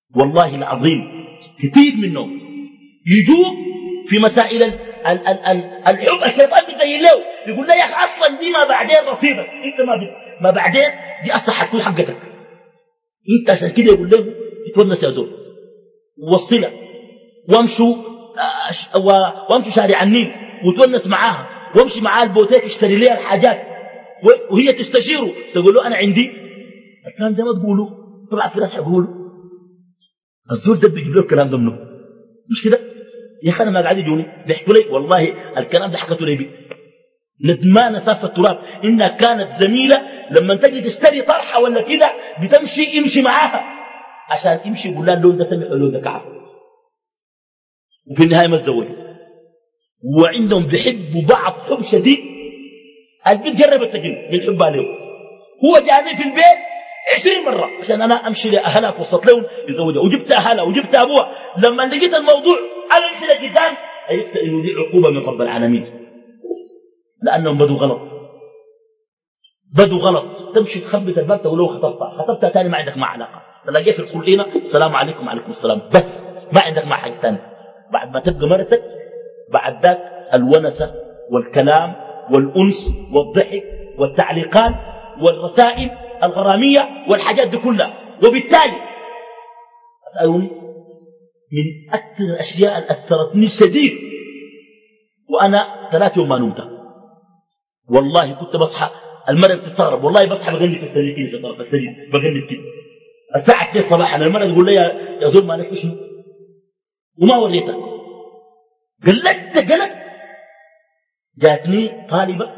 والله العظيم كثير منهم يجوب في مسائل ال ال ال ال الحب. الشيطان بيزين له يقول له يا اخي اصلا دي ما بعدين رصيدك انت ما ما بعدين دي اصلا حتكون حقتك انت. عشان كده يقول له اتونس يا زول ووصلها وامشوا وامشوا شارع النيل وتونس معاها وامشي معاها البوتيك اشتري لها الحاجات وهي تستشيره تقول له انا عندي الكلام ده ما تقوله. طلع في ناس يقولوا الزول ده بيجيب له الكلام ده منه مش كده يا اخي. انا ما قاعد يجوني بيحكوا لي والله الكلام ده حكته لي بي ندمانه سافه التراب انها كانت زميله لما تجي تشتري طرحه ولا كده بتمشي امشي معاها عشان تمشي يقول لها اللون ده سمح اللون ده كعب وفي النهايه ما تزوجوا. وعندهم بيحبوا بعض حب شديد. البنت جربت تجن من حبها له. هو جاني في البيت عشرين مرة عشان أنا أمشي لأهلها وصلت لهم يزوجها وجبت أهلها وجبت أبوها. لما لقيت الموضوع أنا أمشي لقدام عرفت إنه دي عقوبة من رب العالمين لأنهم بدوا غلط بدوا غلط. تمشي تخبط الباب تقول له خطبتها خطبتها ثاني ما عندك مع علاقة. تلاقيه في القرآن السلام عليكم وعليكم السلام بس ما عندك مع حاجة ثانية. بعد ما تبقى مرتك بعد ذاك الونسة والكلام والأنس والضحك والتعليقات والرسائل الغرامية والحاجات دي كلها. وبالتالي أسألوني من أكثر الأشياء اللي أثرتني شديد وأنا ثلاث يوم ما نمت والله كنت بصحى المرأة بتستغرب والله بصحى بغني في السرير كده في طرف السرير بغني كده الساعة اثنين صباحا المرأة تقول لي يا زول ما لك شنو وما وريتها قلت قلت جاتني طالبة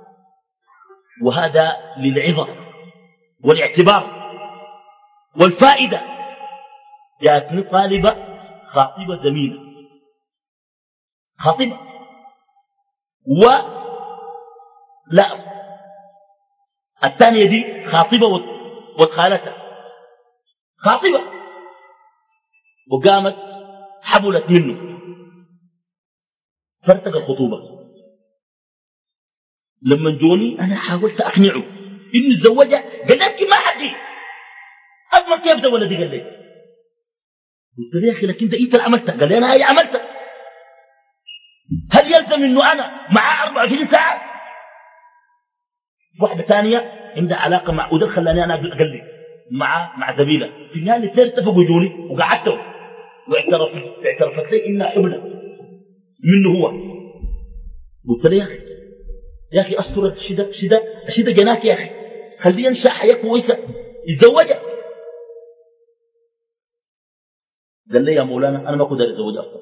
وهذا للعظة والاعتبار والفائدة. جاتني طالبة خاطبة زميلة خاطبة و لا الثانية دي خاطبة وخالتها خاطبة وقامت حبلت منه فرتق الخطوبة. لما جوني أنا حاولت أقنعه إني الزوجة قال لك ما حقي أضمن كيف ده ولدي قال لي. قلت له يا أخي لكن ده إنت اللي عملتها. قال لي أنا هي عملتها. هل يلزم إنه أنا معاه أربعة وعشرين ساعة؟ واحدة ثانية عندها علاقة مع وده خلاني أنا أقل لي مع مع زميلة. في النهاية الاثنين اتفقوا يجوني وقعدتهم واعترفت اعترفت لي إنها حبلة منه هو. قلت له يا أخي يا أخي أستر الشدة شدة الشدة جناك يا أخي خليه ينشأ حياة كويسة يتزوجها. قال لي يا مولانا أنا ما كنت أتزوج أصلا.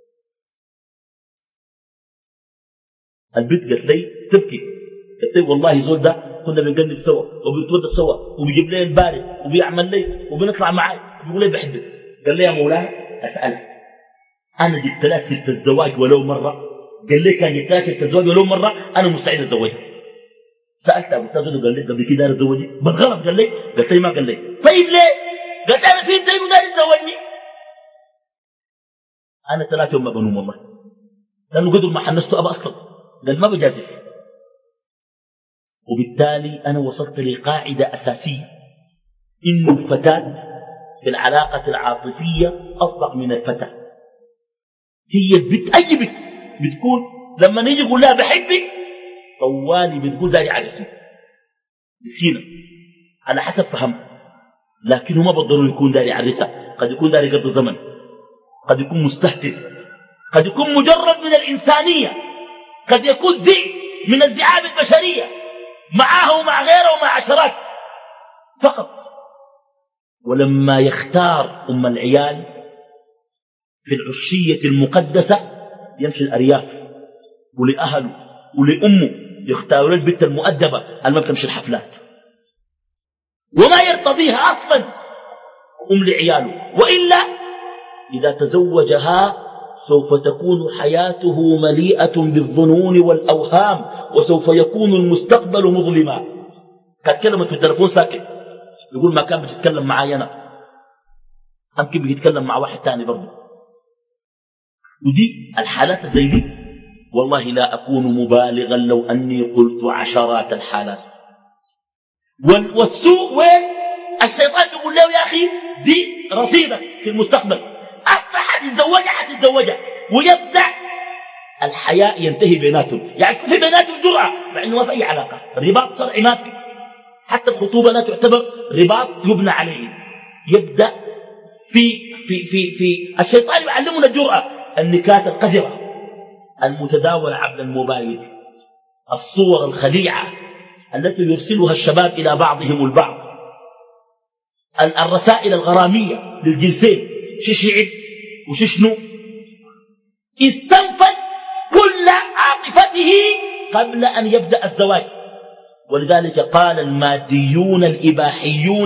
البنت قالت لي تبكي قالت لي والله زول ده كنا بنقلب سوا وبنتودد سوا وبيجيب لي البارد وبيعمل لي وبنطلع معي وبيقول لي بحبك. قال لي يا مولانا أسألك أنا جبت لها سيرة الزواج ولو مرة؟ قال لي كان جبت لها سيرة الزواج ولو مرة أنا مستعد أتزوجها. سألت أبو تازل قال لي قبل كده أنا أتزوجي بالغلط. قال لي قلت لي ما قال لي طيب ليه؟ قلت أنا فين طيب وداري تزوجني. أنا ثلاث يوم ما بنوم والله لأنه قدر ما حنسته أبا أصلا قال ما بجازف. وبالتالي أنا وصلت لقاعدة أساسية إنه الفتاة في العلاقة العاطفية أصدق من الفتى. هي البنت أي بنت بتكون لما نيجي يقول لها بحبك طوالي بتقول داري عرسي مسكينة على حسب فهمها. لكن هو ما بالضروري يكون داري عرسها. قد يكون داري قبل زمن قد يكون مستهتر قد يكون مجرد من الإنسانية قد يكون ذئب من الذئاب البشرية معاه ومع غيره ومع عشرات فقط. ولما يختار أم العيال في العشية المقدسة يمشي الأرياف ولأهله ولأمه يختاروا له البنت المؤدبة اللي ما بتمشي الحفلات وما يرتضيها أصلا أم لعياله. وإلا إذا تزوجها سوف تكون حياته مليئة بالظنون والأوهام وسوف يكون المستقبل مظلما. كانت كلمة في التلفون ساكت يقول ما كان بتتكلم معي أنا أمكن بيتكلم مع واحد تاني برضه. ودي الحالات زي دي والله لا أكون مبالغا لو أني قلت عشرات الحالات. والسوء وين؟ الشيطان يقول له يا أخي دي رصيدك في المستقبل. أصلا حتتزوجها حتتزوجها ويبدأ الحياة ينتهي بيناتهم، يعني يكون في بيناتهم جرأة مع أنه ما في أي علاقة، رباط شرعي ما في، حتى الخطوبة لا تعتبر رباط يبنى عليه. يبدأ في في في في الشيطان يعلمنا الجرأة، النكات القذرة المتداولة عبر الموبايل، الصور الخليعة التي يرسلها الشباب إلى بعضهم البعض، الرسائل الغرامية للجنسين، شش يعد وشش شنو، استنفذ كل عاطفته قبل أن يبدأ الزواج. ولذلك قال الماديون الإباحيون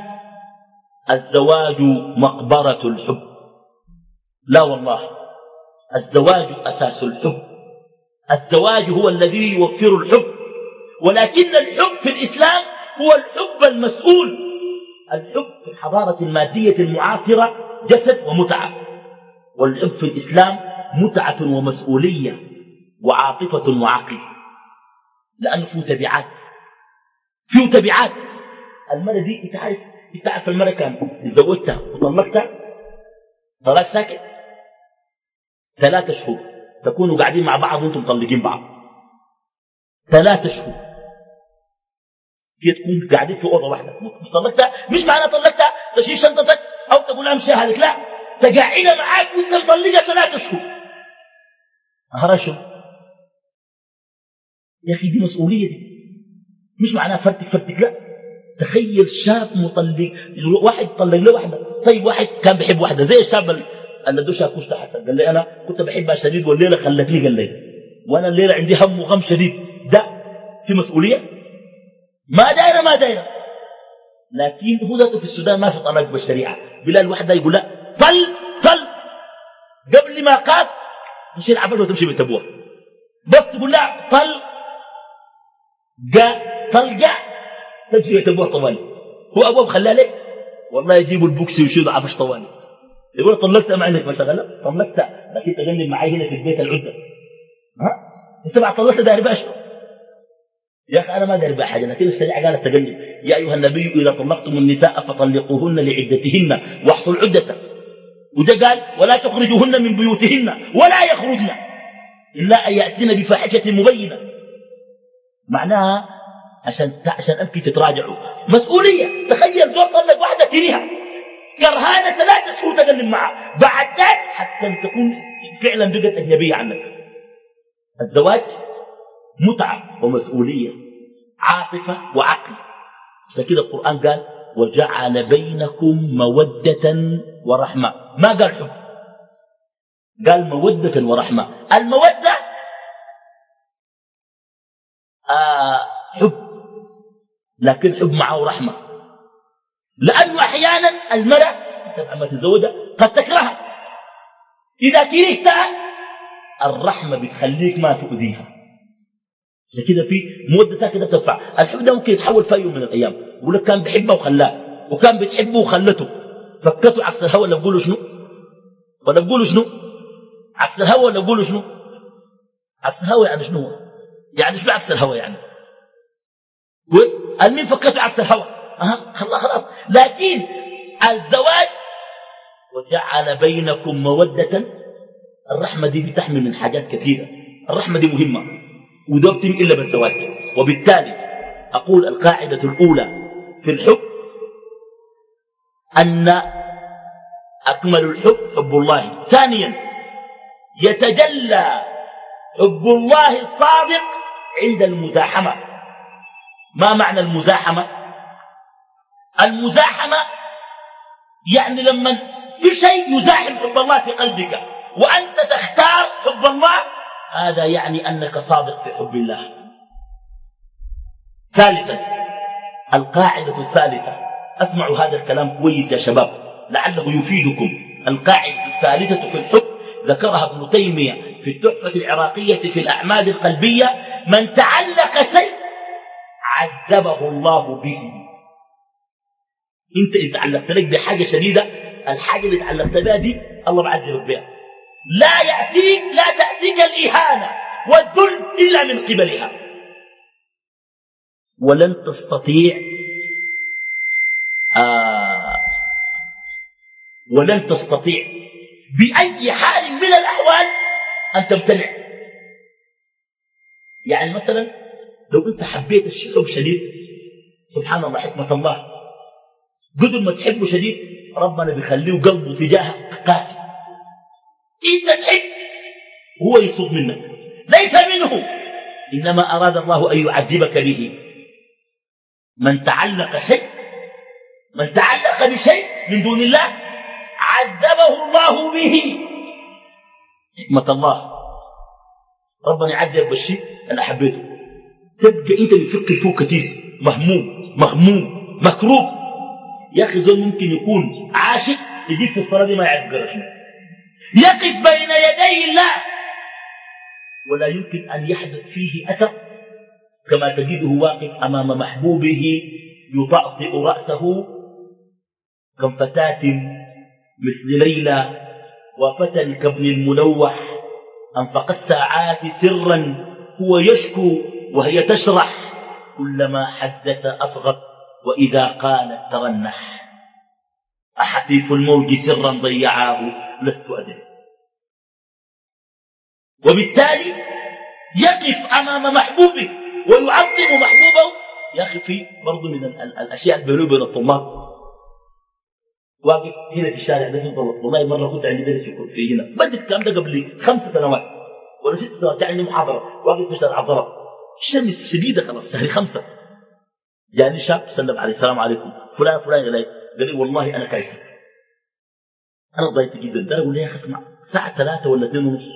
الزواج مقبرة الحب. لا والله، الزواج أساس الحب، الزواج هو الذي يوفر الحب، ولكن الحب في الإسلام هو الحب المسؤول. الحب في الحضارة المادية المعاصرة جسد ومتعة، والحب في الإسلام متعة ومسؤولية وعاطفة وعقل، لأنه فيه تبعات، فيه تبعات. المرة دي انت عارف، انت عارف المرة كان تزوجتها وطلقتها طلاق ساكت ثلاثة شهور، تكونوا قاعدين مع بعض وانتم مطلقين بعض ثلاثة شهور، هي تكون قاعدين في أوضة واحدة. مش طلقتها، مش معنى طلقتها تشيل شنطتك أو تقول لها امشي هذيك، لا، تقعدها معاك وانت مطلقها ثلاثة شهور. هرشوا يا أخي، دي مسؤولية دي، مش معناها فرتك فرتك، لا. تخيل شاب مطلق، واحد طلق له واحدة، طيب واحد كان بيحب واحدة زي الشاب اللي ادوشها كشت حسن، قال لي أنا كنت بحبها شديد والليلة خلتني، قال لي وأنا الليلة عندي هم وغم شديد، ده في مسؤولية؟ ما دايرة ما دايرة. لكن هو ذاته في السودان ما في طلاق بالشريعة، بلا الوحدة يقول لا طل طل قبل ما قاف تشيل عفل وتمشي بالتبوة، بس تقول لا طل جاء طلقة تمشي بالتبوة طوالي. هو أبوه خلاه ليه؟ والله يجيبوا البوكسي ويشيلوا عفش طوالي، يقول طلقتها ما عندك مشغلة، طلقتها لكن تجنب معي هنا في البيت العدة. ها انت بعد طلقتها داري باش يا أخي، أنا ما داري بحاجة، لكن الشريعة قالت تجنب. يا أيها النبي إذا طلقتم النساء فطلقوهن لعدتهن واحصوا العدة، وده قال ولا تخرجوهن من بيوتهن ولا يخرجن إلا أن يأتين بفاحشة مبينة. معناها عشان عشان أنت تتراجعوا، مسؤولية. تخيل زول طلق واحدة كريهة كرهانة ثلاثة شهور تقلب معها، بعد ذلك حتى تكون فعلا بقت أجنبية عنك. الزواج متعة ومسؤولية، عاطفة وعقل. بس كده القرآن قال وجعل بينكم مودة ورحمة، ما قال حب، قال مودة ورحمة. المودة آه حب، لكن حب معه رحمة، لأنه أحيانا المرأة لما تتزوجها قد تكرهها، إذا كرهتها الرحمة بتخليك ما تؤذيها. زي كده في مودتها كده تنفع. الحب ده ممكن يتحول في يوم من الأيام، يقول لك كان بيحبها وخلاه، وكان بتحبه وخلته، فكته عكس الهوى. ولا بقولوا شنو؟ ولا بقولوا شنو؟ عكس الهوى. ولا بقولوا شنو؟ عكس الهوى يعني شنو؟ يعني شنو عكس الهوى يعني؟ كويس؟ المين فكته عكس الهوى؟ أها خلاص خلاص. لكن الزواج وجعل بينكم مودة، الرحمة دي بتحمل من حاجات كثيرة، الرحمة دي مهمة وده بتم إلا بالزواج. وبالتالي أقول القاعدة الأولى في الحب أن أكمل الحب حب الله. ثانيا يتجلى حب الله الصادق عند المزاحمة. ما معنى المزاحمة؟ المزاحمة يعني لما في شيء يزاحم حب الله في قلبك وأنت تختار حب الله، هذا يعني أنك صادق في حب الله. ثالثا القاعدة الثالثة، اسمعوا هذا الكلام كويس يا شباب لعله يفيدكم. القاعدة الثالثة في الحب ذكرها ابن تيمية في التحفة العراقية في الأعمال القلبية: من تعلق شيء عذبه الله به. انت إذا تعلقت لك بحاجة شديدة، الحاجة اللي تعلقت بها دي الله بعذبك بها. لا يأتيك لا تأتيك الإهانة والذل إلا من قبلها، ولن تستطيع آه ولن تستطيع بأي حال من الأحوال أن تمتنع. يعني مثلا لو أنت حبيت الشيء حب شديد، سبحان الله حكمة الله، قدر ما تحبه شديد ربنا بيخليه قلبه تجاهك قاسي. أنت تحب هو يصد منك، ليس منه، إنما أراد الله أن يعذبك به. من تعلق شيء من تعلق بشيء من دون الله عذبه الله به. حكمة الله، ربنا يعذب بالشيء أنا حبيته، تبقى أنت بتفكر فيه كثير، مهموم مغموم مكروب. يا أخي زول ممكن يكون عاشق يجيب في الصلاة دي ما يعرف قرأ شنو، يقف بين يدي الله ولا يمكن أن يحدث فيه أثر، كما تجده واقف أمام محبوبه يطأطئ رأسه. كم فتاة مثل ليلى وفتى كابن الملوح أنفق الساعات سرا هو يشكو وهي تشرح، كلما حدث أصغت وإذا قالت ترنح، أحثيف الموج سرا ضيعاه لست أدري. وبالتالي يقف أمام محبوبه ويعظم محبوبه. يا أخي في برضو من الأشياء البينية وبين الطلاب، واقف هنا في الشارع ده في الضبط، والله مرة كنت عندي درس في هنا، بدأت الكلام ده قبل خمس سنوات ولا ست سنوات، عندي محاضرة واقف في شارع عصرة، الشمس شديدة خلاص شهر خمسة، جاني شاب سلم علي السلام عليكم فلان فلان، قال لي قال لي والله أنا كايسك، أنا ضايقت جدا. ده أقول لي يا أخي اسمع، الساعة ثلاثة ولا اثنين ونص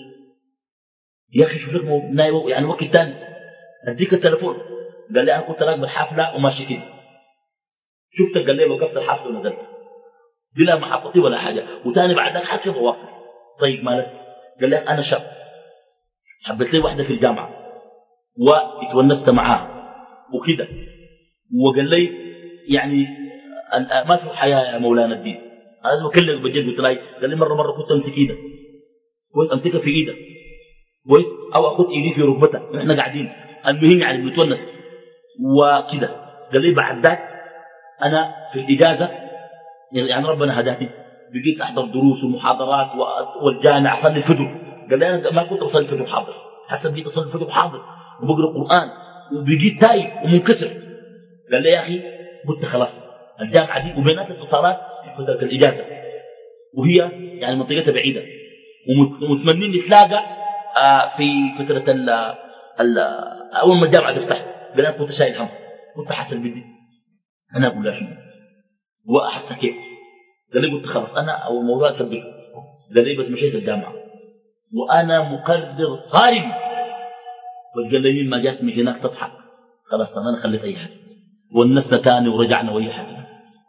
يا أخي شوف لك نايم يعني وقت ثاني أديك التلفون. قال لي أنا كنت راكب الحافلة وماشي كده، شفتك قال لي وقفت الحافلة ونزلت بلا محطتي ولا حاجة، وتاني بعد ذلك حكي تواصل. طيب مالك؟ قال لي أنا شاب حبيت لي واحدة في الجامعة واتونست معاها وكده، وقال لي يعني ما في حياة يا مولانا الدين، أنا لازم أكلمك بجد. قلت له قال لي مرة مرة كنت أمسك إيدك كويس، أمسكها في إيدك كويس، أو أخذ إيدي في ركبتها وإحنا قاعدين، المهم يعني بنتونس وكده. قال لي بعد ذلك أنا في الإجازة يعني ربنا هداني بقيت أحضر دروس ومحاضرات والجامع أصلي الفجر. قال لي أنا ما كنت أصلي الفجر حاضر، حسن بقيت أصلي الفجر حاضر وبقرأ القرآن وبقيت تايب ومنكسر. قال لي يا أخي قلت خلاص الجامعة دي وبينات اتصالات في فترة الإجازة، وهي يعني منطقتها بعيدة، ومتمنين نتلاقى آه في فترة ال ال أول ما الجامعة تفتح. قال لي أنا كنت شايل هم، كنت حسن بدي أنا أقول لا شنو وأحس كيف. قال لي قلت خلاص أنا أو الموضوع أثبته. قال لي بس مشيت الجامعة وأنا مقرر صارم، بس قال لي مين ما جات من هناك تضحك خلاص أنا خليت أي حاجة والنسنا تاني ورجعنا وأي حاجة.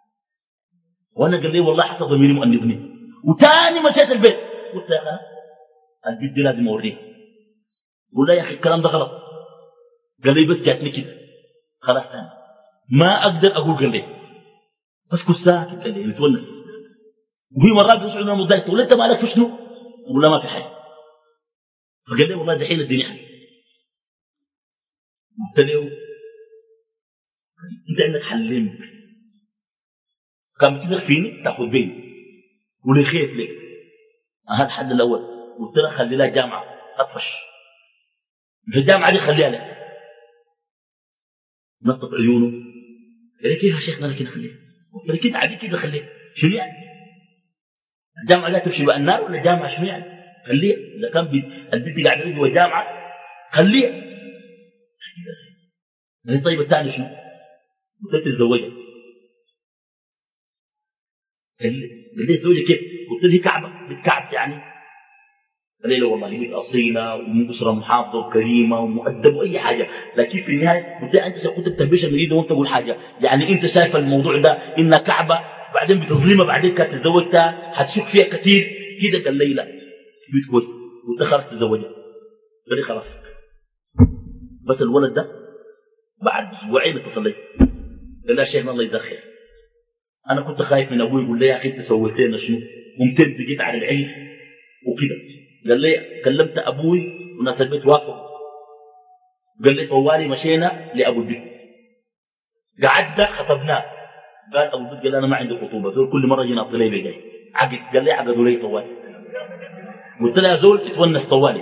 وأنا قال لي والله حسب ضميري مؤنبني، وتاني مشيت البيت قلت يا أخي البيت دي لازم أوريه. قول له يا أخي الكلام ده غلط. قال لي بس جاتني كده خلاص تاني ما أقدر أقول. قال لي بس كنت ساكت، قال لي بتونس، وهي مرات بتشعر انها متضايقه، تقول انت مالك في شنو؟ اقول لا ما في حاجه. فقال لي والله دحين اديني حاجه. قلت له انت عندك حلين بس، كان بتدخل فيني تاخذ بيني ولي خيط لك، هذا الحل الاول. قلت له خلي لها جامعه اطفش، في الجامعه دي خليها لك. نطط عيونه قال لي كيف يا شيخنا لكن خليها؟ قلت له كده عادي كده خليها. شنو يعني؟ الجامعه لا تمشي بقى النار ولا الجامعه شنو يعني؟ خليها. اذا كان البنت قاعده جوا الجامعه خليها. قال لي طيب الثاني شنو؟ قلت له تتزوجها. قال لي تزوجها كيف؟ قلت له كعبه بنت كعب يعني. قال لي لا والله بنت اصيله ومن اسره محافظه وكريمه ومؤدبه واي حاجه، لكن في النهايه قلت له انت كنت بتهبشها من ايده وانت تقول حاجه، يعني انت شايف الموضوع ده انها كعبه بعدين بتظلمها بعدين كانت تزوجتها حتشك فيها كثير كده. قال لي لا بيت كويس. قلت له خلاص تزوجها. قال لي خلاص. بس الولد ده بعد اسبوعين اتصل لي قال لي يا شيخنا الله يجزاك خير، انا كنت خايف من ابوي يقول لي يا اخي انت سويت لنا شنو ومتين بقيت على العريس وكده. قال لي كلمت ابوي وناس البيت وافقوا. قال لي طوالي مشينا لابو البيت، قعدنا خطبناه. قال ابو البيت قال انا ما عندي خطوبه، زول كل مره يجي ناطي لي بيجي عقد. قال لي عقدوا لي طوالي. قلت له يا زول اتونس طوالي.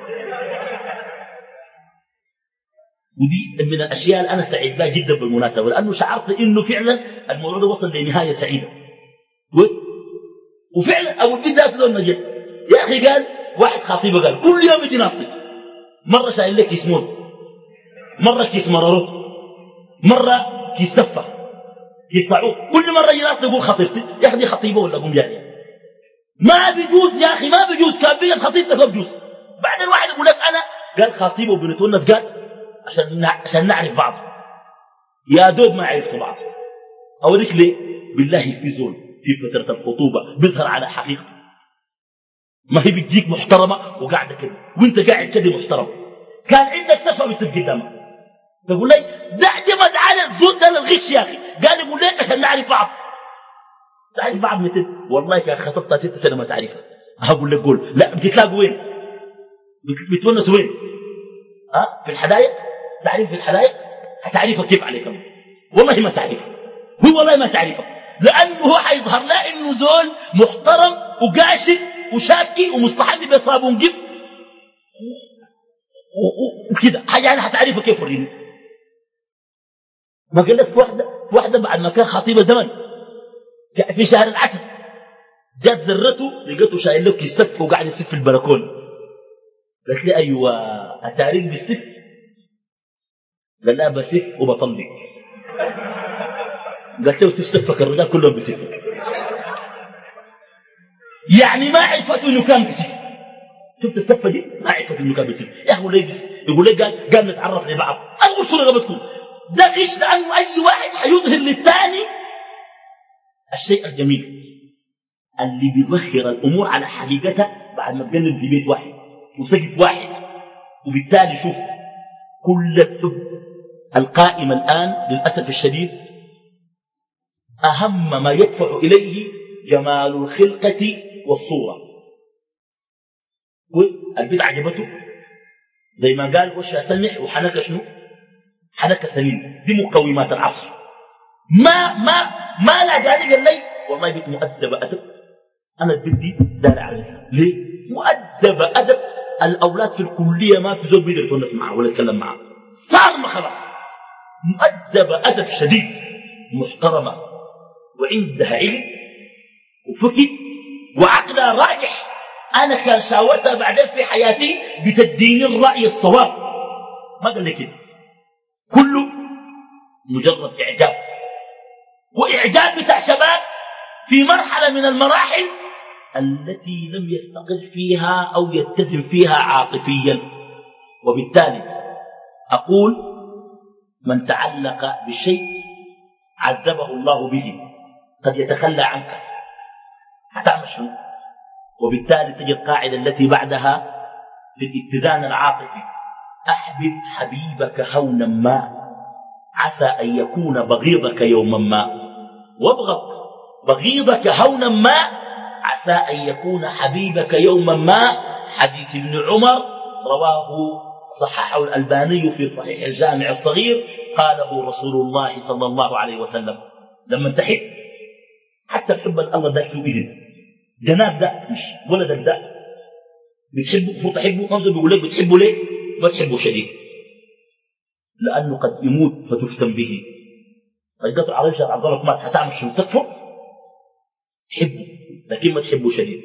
ودي من الاشياء اللي انا سعيد بها جدا بالمناسبه، لانه شعرت انه فعلا الموضوع ده وصل لنهايه سعيده. وفعلا ابو البيت ذاته له نجح يا اخي. قال واحد خطيبه قال كل يوم يجي ناطق، مره شايل لك كيس موز، مره كيس مرارو، مره كيس سفه، كيس صعود، كل مره يجي ناطق يقول خطيبتي. يا اخي دي خطيبه ولا قوم جاريه؟ ما بيجوز يا اخي، ما بيجوز. كان بيجي خطيبتك ما بيجوز. بعدين واحد يقول لك انا قال خطيبه وبنتونس، قال عشان عشان نعرف بعض. يا دوب ما عرفتوا بعض. اوريك ليه؟ بالله في زول في فتره الخطوبه بيظهر على حقيقته. ما هي بتجيك محترمه وقاعده كده وانت قاعد كده محترم. كان عندك سفه بيصير قدامك تقول لي ده اعتمد على الزول ده للغش يا اخي. قال يقول لك عشان نعرف بعض. تعرف بعض متى؟ والله كان خطبتها ست سنه ما تعرفها. هقول لك قول لا بتتلاقوا وين؟ بتونسوا وين؟ ها في الحدائق؟ تعرف في الحدائق؟ هتعرفها كيف عليك؟ والله ما تعرفها. هو والله ما تعرفها، لانه هو حيظهر لا انه زول محترم وقاشد وشاكي ومستحب بصابون جب وكده حاجه. يعني هتعرفها كيف؟ وريني. ما قال لك في واحده في واحده بعد ما كان خطيبه زمن في شهر العسل جات زرته لقيته شايل له كيس سف وقاعد يسف في البلكونه. قالت لي ايوه اتاريك بالسف؟ قال لا بسف وبطلق. قالت له سف سفك الرجال كلهم بسفك. يعني ما عرفته انه كان بسف. شفت السفه دي؟ ما عرفته انه كان بسف. يا اخي ليه بس يقول لك قال قال نتعرف لبعض. اول صوره رغبتكم ده غش، لانه اي واحد حيظهر للثاني الشيء الجميل اللي بيظهر الامور على حقيقتها بعد ما تجنن في بيت واحد وسقف واحد. وبالتالي شوف كل الحب القائم الآن للأسف الشديد أهم ما يدفع إليه جمال الخلقة والصورة. البيت عجبته زي ما قال وش أسمح وحنك شنو؟ حنك سليم. دي مقومات العصر. ما ما ما لا قال قال لي والله بيت مؤدب أدب. أنا البيت دي دار عرسها ليه؟ مؤدب أدب. الأولاد في الكلية ما في زول بيقدر يتونس معه ولا يتكلم معه. صار ما خلاص. مؤدب أدب شديد، محترمة وعندها علم وفكر وعقلها راجح. أنا كان شاورتها بعدين في حياتي بتديني الرأي الصواب. ما قال لي كده، كله مجرد إعجاب. وإعجاب بتاع شباب في مرحلة من المراحل التي لم يستقر فيها أو يتزن فيها عاطفيا. وبالتالي أقول من تعلق بالشيء عذبه الله به. قد يتخلى عنك هتعمل شنو؟ وبالتالي تجد القاعدة التي بعدها في الاتزان العاطفي: أحبب حبيبك هونا ما عسى أن يكون بغيضك يوما ما، وابغض بغيضك هونا ما عسى أن يكون حبيبك يوما ما. حديث ابن عمر رواه صححه الألباني في صحيح الجامع الصغير. قاله رسول الله صلى الله عليه وسلم: لما تحب حتى تحب الله ده شو بيجي جناب ده مش ولدك ده بتحبه المفروض تحبه. ما بيقول لك بتحبه ليه؟ ما تحبه شديد لأنه قد يموت فتفتن به. قد قطع على شر عضلك مات هتعمل شنو؟ تكفر؟ حبه لكن ما تحبه شديد.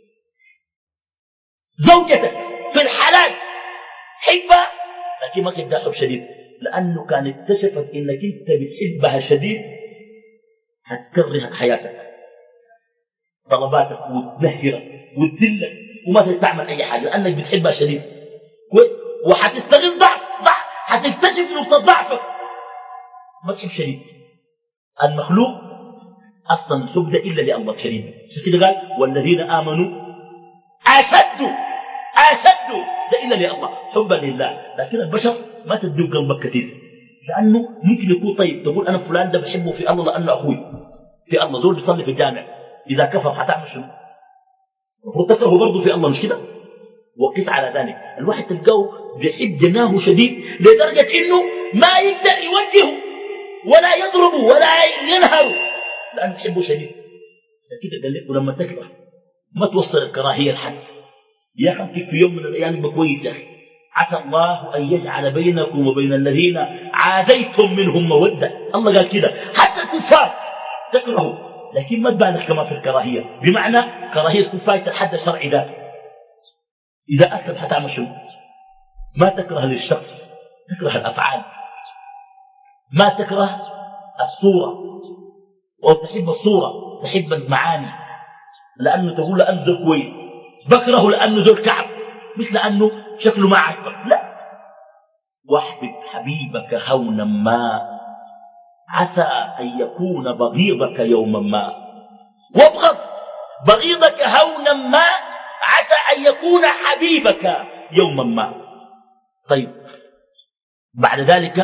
زوجتك في الحلال حبها لكن ما تبدا حب شديد، لأنه كان اكتشفت إنك أنت بتحبها شديد هتكرهك حياتك، طلباتك وتنهرك وتذلك وما تعمل أي حاجة لأنك بتحبها شديد. وحتستغل ضعف ضعف حتكتشف نقطة ضعفك. ما تحب شديد. المخلوق أصلا سبدا إلا لله شديد. عشان كده قال: والذين آمنوا أشد أشد ده إلا لله، حبا لله. لكن البشر ما تدوق قلبك كثير، لأنه ممكن يكون طيب تقول أنا فلان ده بحبه في الله لأنه أخوي في الله. زول بيصلي في الجامع إذا كفر حتعمل شنو؟ المفروض تكرهه برضه في الله، مش كده؟ وقس على ذلك. الواحد تلقاه بيحب جناه شديد لدرجة إنه ما يقدر يوجهه ولا يضربه ولا ينهره لأنه بيحبه شديد. كده قال لك ولما تكره ما توصل الكراهية لحد. يا أخي كيف في يوم من الأيام يبقى كويس يا أخي. عسى الله أن يجعل بينكم وبين الذين عاديتم منهم مودة. الله قال كده حتى الكفار تكرهوا، لكن ما تبالغ كما في الكراهية، بمعنى كراهية الكفار تتحدى الشرع ذاته. إذا أسلم حتعمل شنو؟ ما تكره للشخص، تكره الأفعال، ما تكره الصورة، أو تحب الصورة، تحب المعاني، لأنه تقول لأنه زول كويس. بكره لأنه زول كعب، مش لأنه شكله ما عجبك، لا. واحبب حبيبك هونا ما عسى أن يكون بغيضك يوما ما، وابغض بغيضك هونا ما عسى أن يكون حبيبك يوما ما. طيب بعد ذلك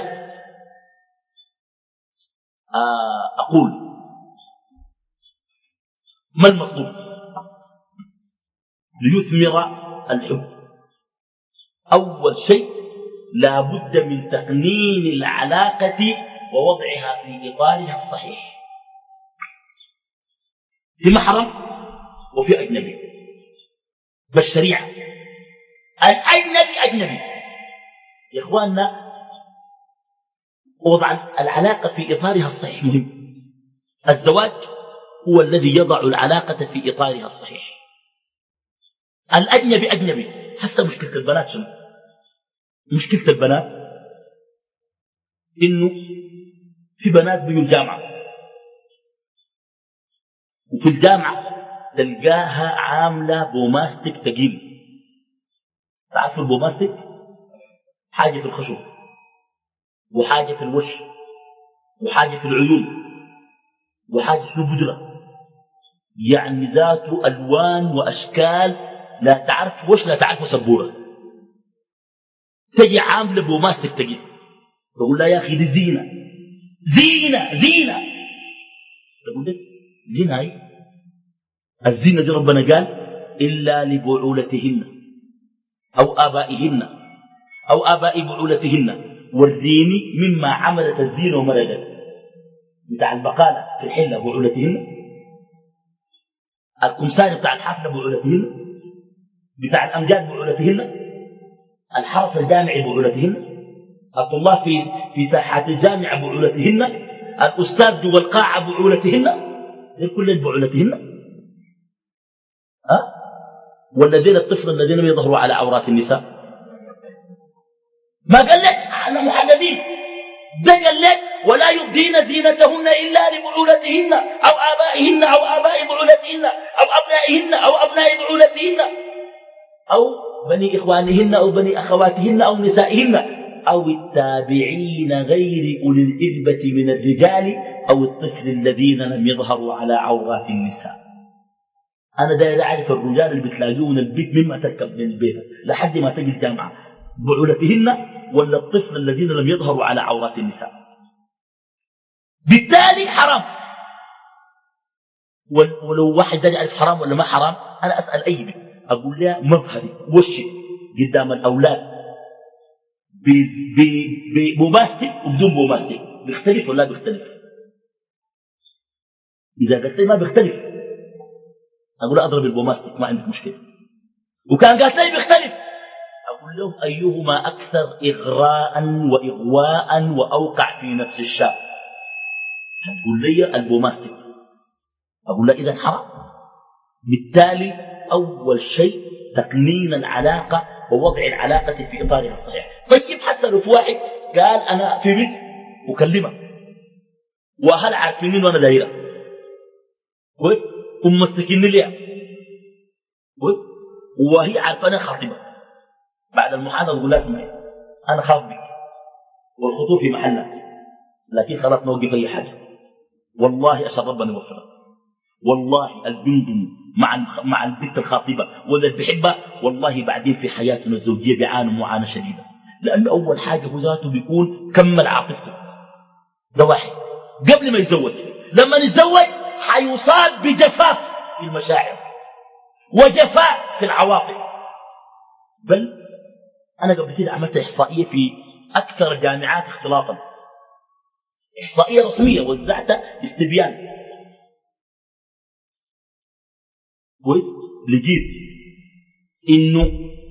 أقول ما المطلوب ليثمر الحب؟ أول شيء لا بد من تقنين العلاقة ووضعها في إطارها الصحيح، في محرم وفي أجنبي بالشريعة. الأجنبي أجنبي يا إخواننا، وضع العلاقة في إطارها الصحيح مهم. الزواج هو الذي يضع العلاقة في إطارها الصحيح. الأجنبي أجنبي. حسب مشكلة البنات شنو؟ مشكلة البنات إنه في بنات بيجوا الجامعة، وفي الجامعة تلقاها عاملة بوماستيك تقيل. تعرفوا البوماستيك؟ حاجة في الخشب، وحاجة في الوش، وحاجة في العيون، وحاجة في البدرة، يعني ذاته ألوان وأشكال لا تعرف وش لا تعرف سبورة. تجي عاملة بوماستيك تجي تقول لا يا أخي دي زينة زينة زينة. تقول لك زينة هي؟ الزينة دي ربنا قال إلا لبعولتهن أو آبائهن أو آباء بعولتهن وريني مما عملت الزينة وملدت. بتاع البقالة في الحلة بعولتهن، الكمساري بتاع الحفلة بعولتهن، بتاع الأمجاد بعولتهن، الحرس الجامعي بعولتهن، الطلاب في في ساحات الجامعة بعولتهن، الأستاذ جوا القاعة بعولتهن. دي كل بعولتهن. ها؟ والذين الطفل الذين يظهروا على عورات النساء. ما قال لك احنا محددين، ده قال لك ولا يبدين زينتهن إلا لبعولتهن أو آبائهن أو آباء بعولتهن أو أبنائهن أو أبناء بعولتهن أو بني إخوانهن أو بني أخواتهن أو نسائهن أو التابعين غير أولي الإربة من الرجال أو الطفل الذين لم يظهروا على عورات النساء. أنا داير أعرف الرجال اللي بتلاقوه من البيت مما تركب من البيت لحد ما تجي الجامعة، بعولتهن ولا الطفل الذين لم يظهروا على عورات النساء. بالتالي حرام. ولو واحد داير يعرف حرام ولا ما حرام، أنا أسأل أي بيت أقول لها مظهري وشي قدام الأولاد بمباستيك وبدون بمباستيك بيختلف ولا بيختلف؟ إذا قلت لي ما بيختلف أقول أضرب البوماستيك ما عندك مشكلة. وكان قالت لي بيختلف أقول لهم أيهما أكثر إغراء وإغواء وأوقع في نفس الشاب؟ هتقول لي البوماستيك. أقول له إذا حرام. بالتالي أول شيء تقنين العلاقة ووضع العلاقة في إطارها الصحيح. طيب حسنوا في واحد قال أنا في بيت وكلمة وأهل عارفينين وأنا دايرة كويس وممسكيني ليها كويس وهي عارفة أنا خاطبة. بعد المحاضرة تقول لها اسمعي أنا خاطبك والخطوب في محلها، لكن خلاص نوقف أي حاجة. والله أسأل ربنا يوفقك. والله البنت مع مع البنت الخاطبة ولا اللي بيحبها والله بعدين في حياتنا الزوجية بيعانوا معاناة شديدة، لأن أول حاجة هو ذاته بيكون كمل عاطفته. ده واحد قبل ما يتزوج. لما يتزوج حيصاب بجفاف في المشاعر وجفاء في العواطف. بل أنا قبل كده عملت إحصائية في أكثر الجامعات اختلاطا، إحصائية رسمية وزعتها استبيان. كويس، لقيت إنه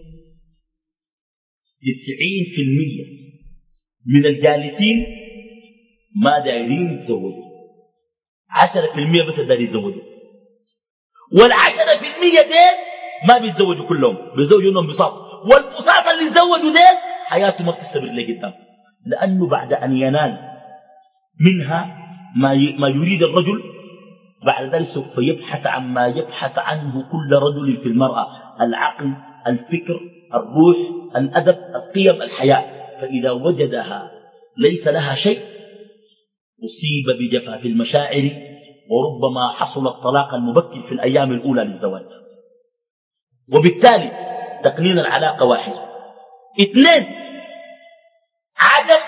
تسعين في المية من الجالسين ما دايرين يتزوجوا، عشرة في المية بس دايرين يتزوجوا، والعشرة في المية ديل ما بيتزوجوا كلهم، بيتزوجوا انهم بساط، والبساط اللي يتزوجوا ديل حياته ما بتستمر لقدام، لأنه بعد أن ينال منها ما ما يريد الرجل بعد ذلك سوف يبحث عن ما يبحث عنه كل رجل في المرأة: العقل، الفكر، الروح، الأدب، القيم، الحياة. فإذا وجدها ليس لها شيء أصيب بجفاف المشاعر، وربما حصل الطلاق المبكر في الأيام الأولى للزواج. وبالتالي تقنين العلاقة واحد. اثنين، عدم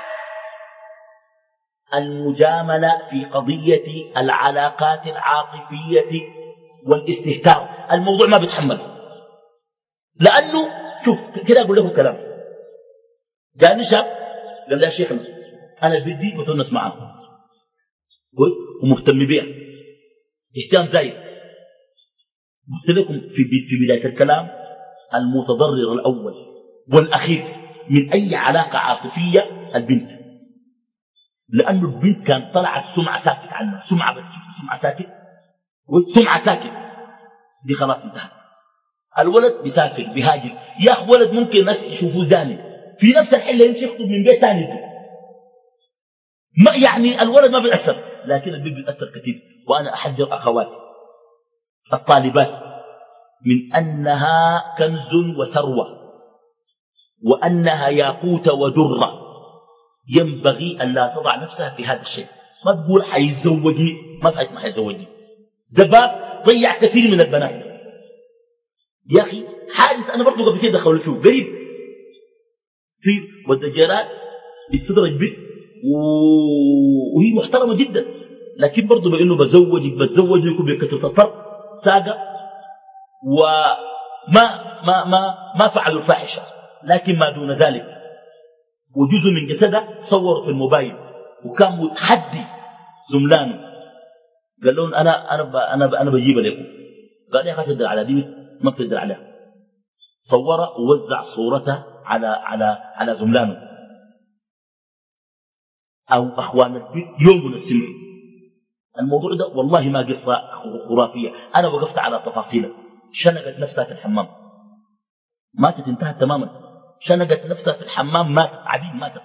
المجاملة في قضية العلاقات العاطفية والاستهتار. الموضوع ما بيتحمل، لأنه شوف كده أقول لكم كلام. جاني شاب قال لي يا شيخنا أنا بدي بتونس معه ومهتم بيها اهتمام زايد. قلت لكم في في بداية الكلام المتضرر الأول والأخير من أي علاقة عاطفية البنت، لأنه البنت كان طلعت سمعة ساكت عنها، سمعة بس، سمعة ساكت، سمعة ساكت دي خلاص انتهت. الولد بيسافر بيهاجر، يا أخي ولد ممكن الناس يشوفوه زاني في نفس الحلة يمشي يخطب من بيت ثاني، ما يعني الولد ما بيأثر، لكن البنت بيأثر كثير. وأنا أحذر أخواتي الطالبات من أنها كنز وثروة، وأنها ياقوت ودرة، ينبغي أن لا تضع نفسها في هذا الشيء. ما تقول حيزوجني، ما في اسمه حيزوجني، ده باب ضيع كثير من البنات. يا أخي حادث أنا برضو قبل كده دخلوا فيه قريب في والدجالات استدرج بيت وهي محترمة جدا، لكن برضو بأنه بزوجك بزوجك يكون بكثرة الطرق ساقة، وما ما ما ما فعلوا الفاحشة، لكن ما دون ذلك وجزء من جسده صور في الموبايل، وكان متحدي زملانه قال لهم انا انا انا انا بجيبها لكم. قال يا اخي تقدر على دي ما بتقدر عليها. صورها ووزع صورتها على على على زملانه او اخوان البيت يوم من السمع. الموضوع ده والله ما قصه خرافيه، انا وقفت على تفاصيله. شنقت نفسها في الحمام، ماتت، انتهت تماما. شنقت نفسها في الحمام، ماتت، عبيد ماتت.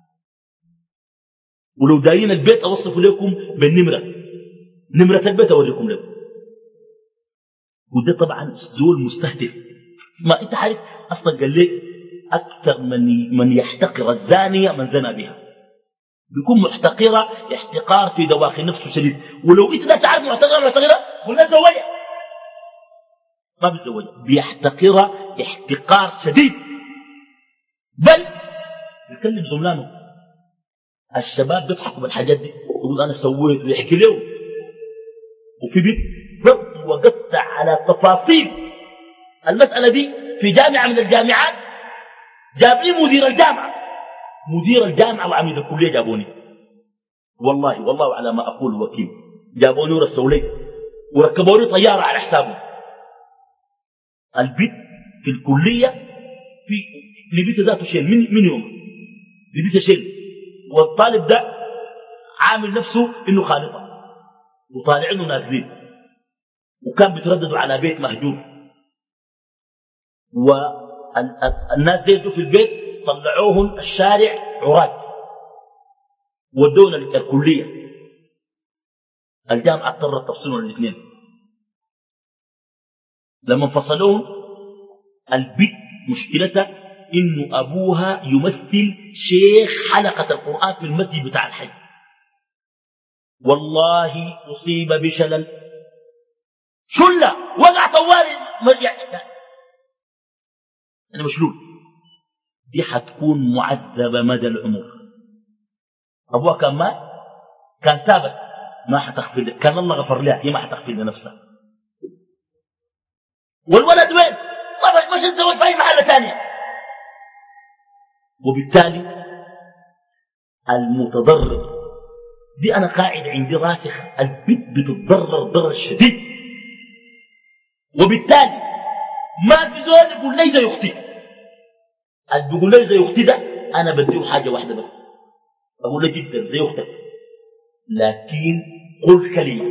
ولو دايرين البيت اوصف لكم بالنمره، نمره البيت اوريكم لكم. وده طبعا زول مستهدف. ما انت عارف اصلا قال لك اكثر من من يحتقر الزانيه من زنى بها، بيكون محتقره احتقار في دواخل نفسه شديد. ولو انت ده تعرف محتقره محتقره قلنا زوجها، ما بيتزوجها، بيحتقرها احتقار شديد، بل يكلم زملانه. الشباب بيضحكوا بالحاجات دي، يقول انا سويت ويحكي له. وفي بيت برضه وقفت على تفاصيل المسألة دي في جامعة من الجامعات، جاب لي مدير الجامعة، مدير الجامعة وعميد الكلية جابوني، والله والله على ما أقول وكيل، جابوني ورسوا لي وركبوني طيارة على حسابه. البيت في الكلية في لبس ذاته شيل من, من يوم لبس شيل، والطالب ده عامل نفسه إنه خالطة وطالعينه نازلين، وكان بيترددوا على بيت مهجور. والناس دي في البيت طلعوهم الشارع عراة ودونا الكلية. الجامعة اضطرت تفصلهم الاثنين. لما انفصلوهم البيت مشكلتها إنه أبوها يمثل شيخ حلقة القرآن في المسجد بتاع الحي. والله أصيب بشلل، شلة وقع طوالي، أنا مشلول. دي حتكون معذبة مدى العمر. أبوها كان مات، كان تابت، ما حتغفر لها، كان الله غفر لها، هي ما حتغفر لنفسها. والولد وين؟ طفش مش الزوج في أي محل تانية. وبالتالي المتضرر دي أنا قاعد عندي راسخة، البنت بتتضرر ضرر شديد. وبالتالي ما في زول يقول لي زي أختي. اللي بيقول لي زي أختي ده أنا بديه حاجة واحدة بس، أقول له جدا زي أختك، لكن قل كلمة،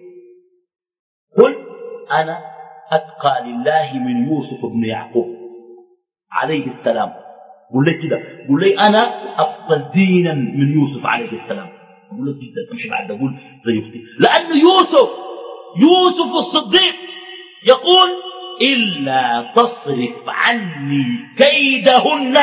قل أنا أتقى لله من يوسف بن يعقوب عليه السلام. قل لي كده، قل لي أنا أفضل دينا من يوسف عليه السلام. أقول لك جدا أمشي بعد أقول زي أختي، لأن يوسف يوسف الصديق يقول إلا تصرف عني كيدهن.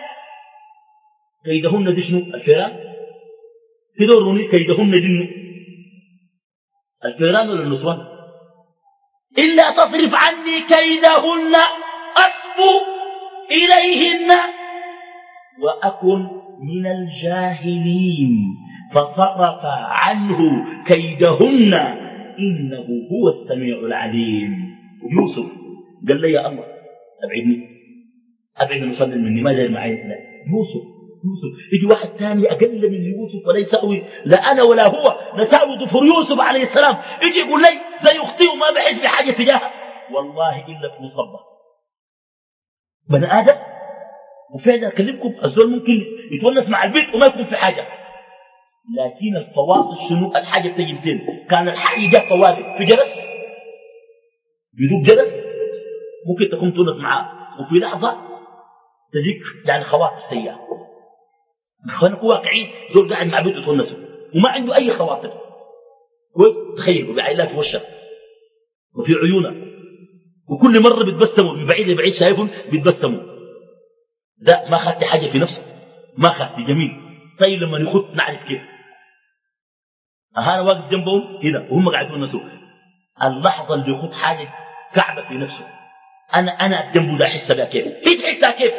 كيدهن دي شنو؟ الفيران. كده وروني كيدهن دي الفيران ولا النسوان؟ إلا تصرف عني كيدهن أصب إليهن وأكن من الجاهلين فصرف عنه كيدهن إنه هو السميع العليم. يوسف قال لي يا الله أبعدني أبعد المصلي مني، ما داير معي. لا يوسف يوسف يجي واحد ثاني أقل من يوسف ولا يساوي لا أنا ولا هو نساوي ظفر يوسف عليه السلام، يجي يقول لي زي أختي وما بحس بحاجة تجاهها. والله إلا في مصبة بني آدم. وفعلا أكلمكم الزول ممكن يتونس مع البيت وما يكون في حاجة، لكن الفواصل شنو؟ الحاجة بتجي متين. كان الحي جاء طوالي في جرس بدوك جرس ممكن تكون تونس معاه، وفي لحظة تديك يعني خواطر سيئة. خلينا نكون واقعين، زول قاعد مع بيته يتونسوا وما عنده أي خواطر كويس. تخيل وقاعد لا في وشه وفي عيونه وكل مرة بيتبسموا من بعيد لبعيد شايفهم بيتبسموا. ده ما خدت حاجة في نفسه، ما خدت جميل. طيب لما يخط نعرف كيف. أنا واقف جنبهم هنا وهم قاعدين يتونسوا، اللحظة اللي يخط حاجة كعبة في نفسه أنا أنا جنبه لا أحسها بها كيف؟ هي تحسها كيف؟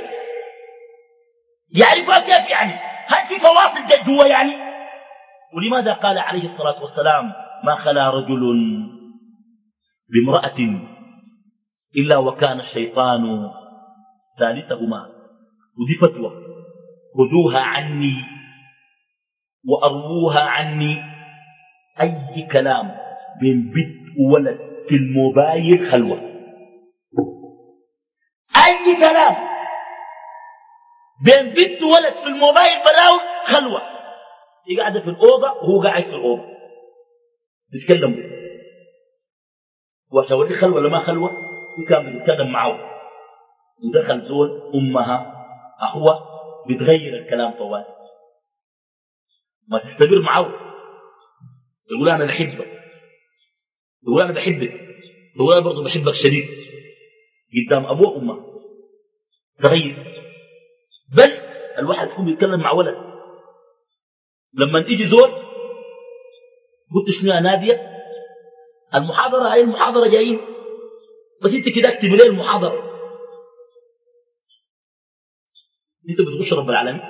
يعرفها كيف يعني؟ هل في فواصل جد جوا يعني؟ ولماذا قال عليه الصلاة والسلام ما خلا رجل بامرأة إلا وكان الشيطان ثالثهما؟ ودي فتوى خذوها عني وأرووها عني. أي كلام بين بنت وولد في الموبايل خلوة، أي كلام بين بنت وولد في الموبايل براون خلوة. هي قاعدة في الأوضة وهو قاعد في الأوضة بيتكلموا، وتوري خلوة ولا ما خلوة. هو كان بيتكلم معه ودخل زول أمها أخوة بتغير الكلام طوال، ما تستمر معه. يقول أنا بحبك، يقول أنا بحبك، يقول أنا برضو بحبك شديد قدام أبوه وأمه. تغير. بل الواحد يكون بيتكلم مع ولد لما يجي زول قلت شنو يا نادية المحاضرة هاي المحاضرة جايين بس انت كده اكتب لي المحاضرة. انت بتغش رب العالمين،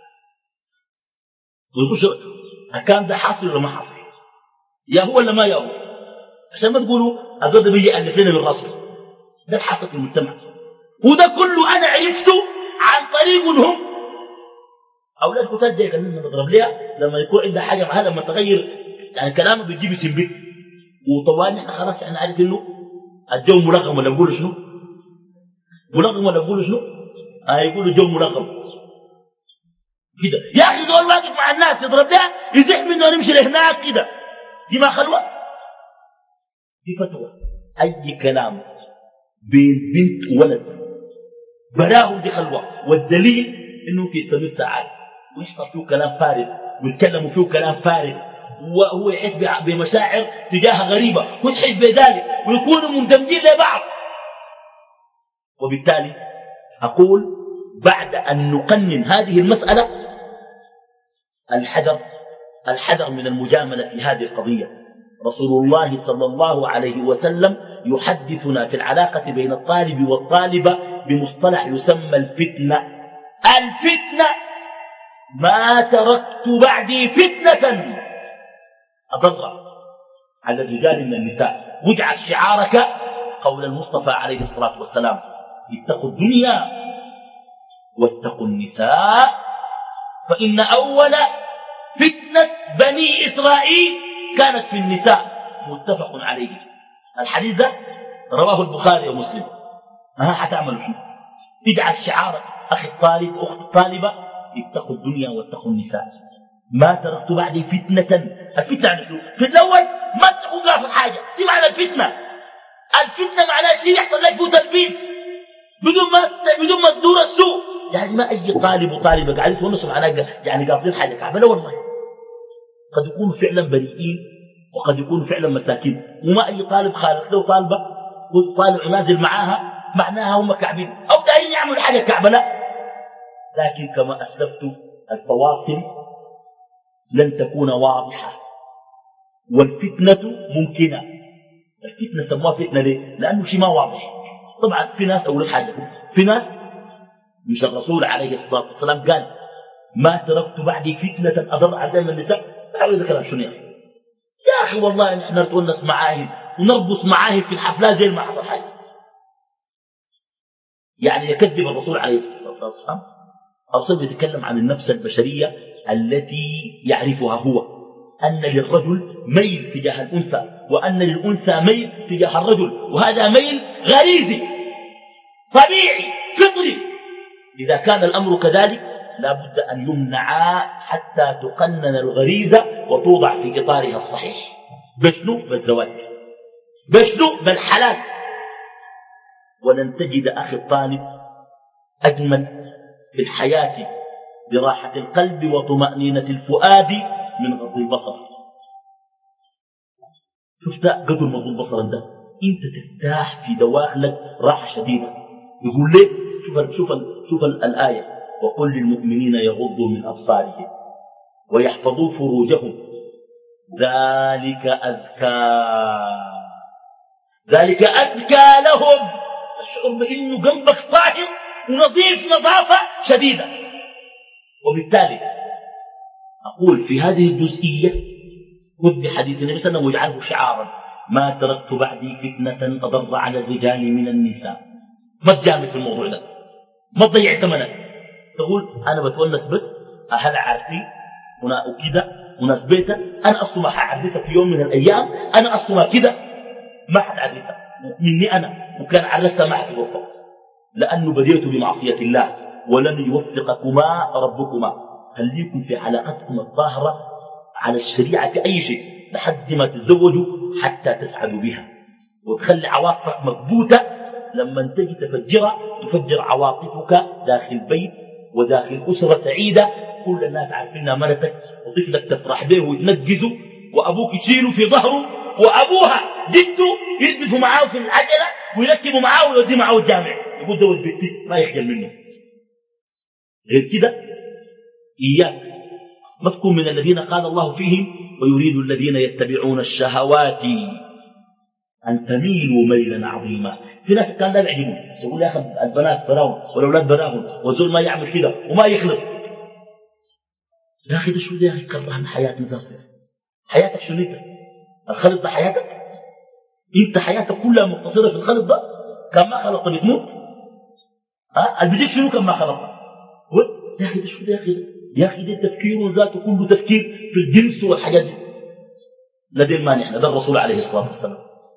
بتغش. الكلام ده حاصل ولا ما حاصل؟ يا هو ولا ما يا هو؟ عشان ما تقولوا الزول ده بيجي يألف لنا من راسه. ده الحاصل في المجتمع، وده كله انا عرفته عن طريق هم اولاد كتاب. دي قال لنا نضرب ليها لما يكون عندها حاجه معها لما تغير يعني كلامه بتجيب سنبت وطوال. احنا خلاص احنا عارف انه الجو ملغم ولا نقول شنو؟ ملغم ولا نقول شنو؟ اه يقولوا الجو ملغم كده. يا اخي زول واقف مع الناس يضرب لها يزح منه ونمشي لهناك كده، دي ما خلوه؟ دي فتوى. اي كلام بين بنت وولد براهم دي خلوه، والدليل انه يستمر ساعات ويحصل فيه كلام فارغ ويتكلموا فيه كلام فارغ، وهو يحس بمشاعر تجاه غريبة وتحس بذلك ويكونوا مندمجين لبعض. وبالتالي أقول بعد أن نقنن هذه المسألة الحذر الحذر من المجاملة في هذه القضية. رسول الله صلى الله عليه وسلم يحدثنا في العلاقة بين الطالب والطالبة بمصطلح يسمى الفتنة. الفتنة ما تركت بعدي فتنة أضر على الرجال من النساء، واجعل شعارك قول المصطفى عليه الصلاة والسلام اتقوا الدنيا واتقوا النساء فإن أول فتنة بني إسرائيل كانت في النساء. متفق عليه. الحديث ده رواه البخاري ومسلم. ها حتعملوا شنو؟ اجعل شعارك أخي الطالب أخت الطالبة اتقوا الدنيا واتقوا النساء، ما تركت بعدي فتنة. الفتنة يعني شنو؟ في الأول ما تكون قاصد حاجة، دي معنى الفتنة. الفتنة معناها شيء يحصل لك فيه تلبيس بدون ما بدون ما تدور السوق. يعني ما أي طالب وطالبة قاعدين يتونسوا معناها يعني قاصدين حاجة كعبة، لا والله. قد يكونوا فعلا بريئين وقد يكونوا فعلا مساكين، وما أي طالب خالق له طالبة وطالع نازل معاها معناها هم كعبين أو دايين يعملوا حاجة كعبة، لا. لكن كما أسلفت الفواصل لن تكون واضحة، والفتنة ممكنة. الفتنة سموها فتنة ليه؟ لأنه شيء ما واضح. طبعا في ناس أقول حاجة، في ناس مش الرسول عليه الصلاة والسلام قال ما تركت بعدي فتنة أضر على دائما النساء. حاول هذا كلام شنو يا أخي؟ يا أخي والله نحن نتونس معاهم ونربص معاهم في الحفلات زي ما حصل حاجة. يعني يكذب الرسول عليه الصلاة والسلام. الرسول يتكلم عن النفس البشرية التي يعرفها هو، أن للرجل ميل تجاه الأنثى وأن للأنثى ميل تجاه الرجل، وهذا ميل غريزي طبيعي فطري. إذا كان الأمر كذلك لا بد أن يمنعا حتى تقنن الغريزة وتوضع في إطارها الصحيح. بشنو؟ بالزواج. بشنو؟ بالحلال. ولن تجد أخي الطالب أجمل في الحياة براحة القلب وطمأنينة الفؤاد من غض البصر. شفت قدر مغض البصر ده انت ترتاح في دواخلك راحة شديدة. يقول ليه؟ شوف شوف شوف الآية وقل للمؤمنين يغضوا من أبصارهم ويحفظوا فروجهم ذلك أزكى ذلك أزكى لهم. الشعور بأنه قلبك طاهر ونظيف نظافة شديدة. وبالتالي أقول في هذه الجزئية خذ بحديث النبي صلى الله عليه وسلم واجعله شعارا ما تركت بعدي فتنة أضر على الرجال من النساء. ما تجامل في الموضوع ده، ما تضيع زمنك. تقول أنا بتونس بس أهل عارفين وكذا وناس بيتا، أنا أصلا ما حعرسها في يوم من الأيام، أنا أصلا كذا ما حعرسها مني أنا، وكان عرسها ما حتوفق لأنه بديت بمعصية الله ولن يوفقكما ربكما. خليكم في علاقتكم الطاهرة على الشريعة في أي شيء لحد ما تتزوجوا حتى تسعدوا بها، وتخلي عواطفك مكبوتة. لما تجي تفجرها تفجر عواطفك داخل بيت وداخل أسرة سعيدة كل الناس عارفينها مرتك، وطفلك تفرح به ويتنقزوا، وأبوك يشيله في ظهره، وأبوها جده يردفوا معاه في العجلة ويركبوا معاه ويودي معاه الجامع، يقول ده ولد بيتي ما يخجل منه. غير كده إياك ما تكون من الذين قال الله فيهم ويريد الذين يتبعون الشهوات أن تميلوا ميلا عظيما. في ناس كان لا يعجبون يقول يا أخي البنات براهم والأولاد براهم والزول ما يعمل كده وما يخلط. يا أخي ده شو ده يا أخي؟ كرهنا حياتنا ذاتها. حياتك شو انت؟ الخلط ده حياتك؟ انت حياتك كلها مقتصرة في الخلط ده؟ كان ما خلط بتموت؟ ها البديل شنو كان ما خلط؟ يا أخي ده شو ده يا أخي؟ يا أخي ده تفكير ذاته كله تفكير في الجنس والحاجات دي. لا دين ما نحن ده الرسول عليه الصلاة والسلام.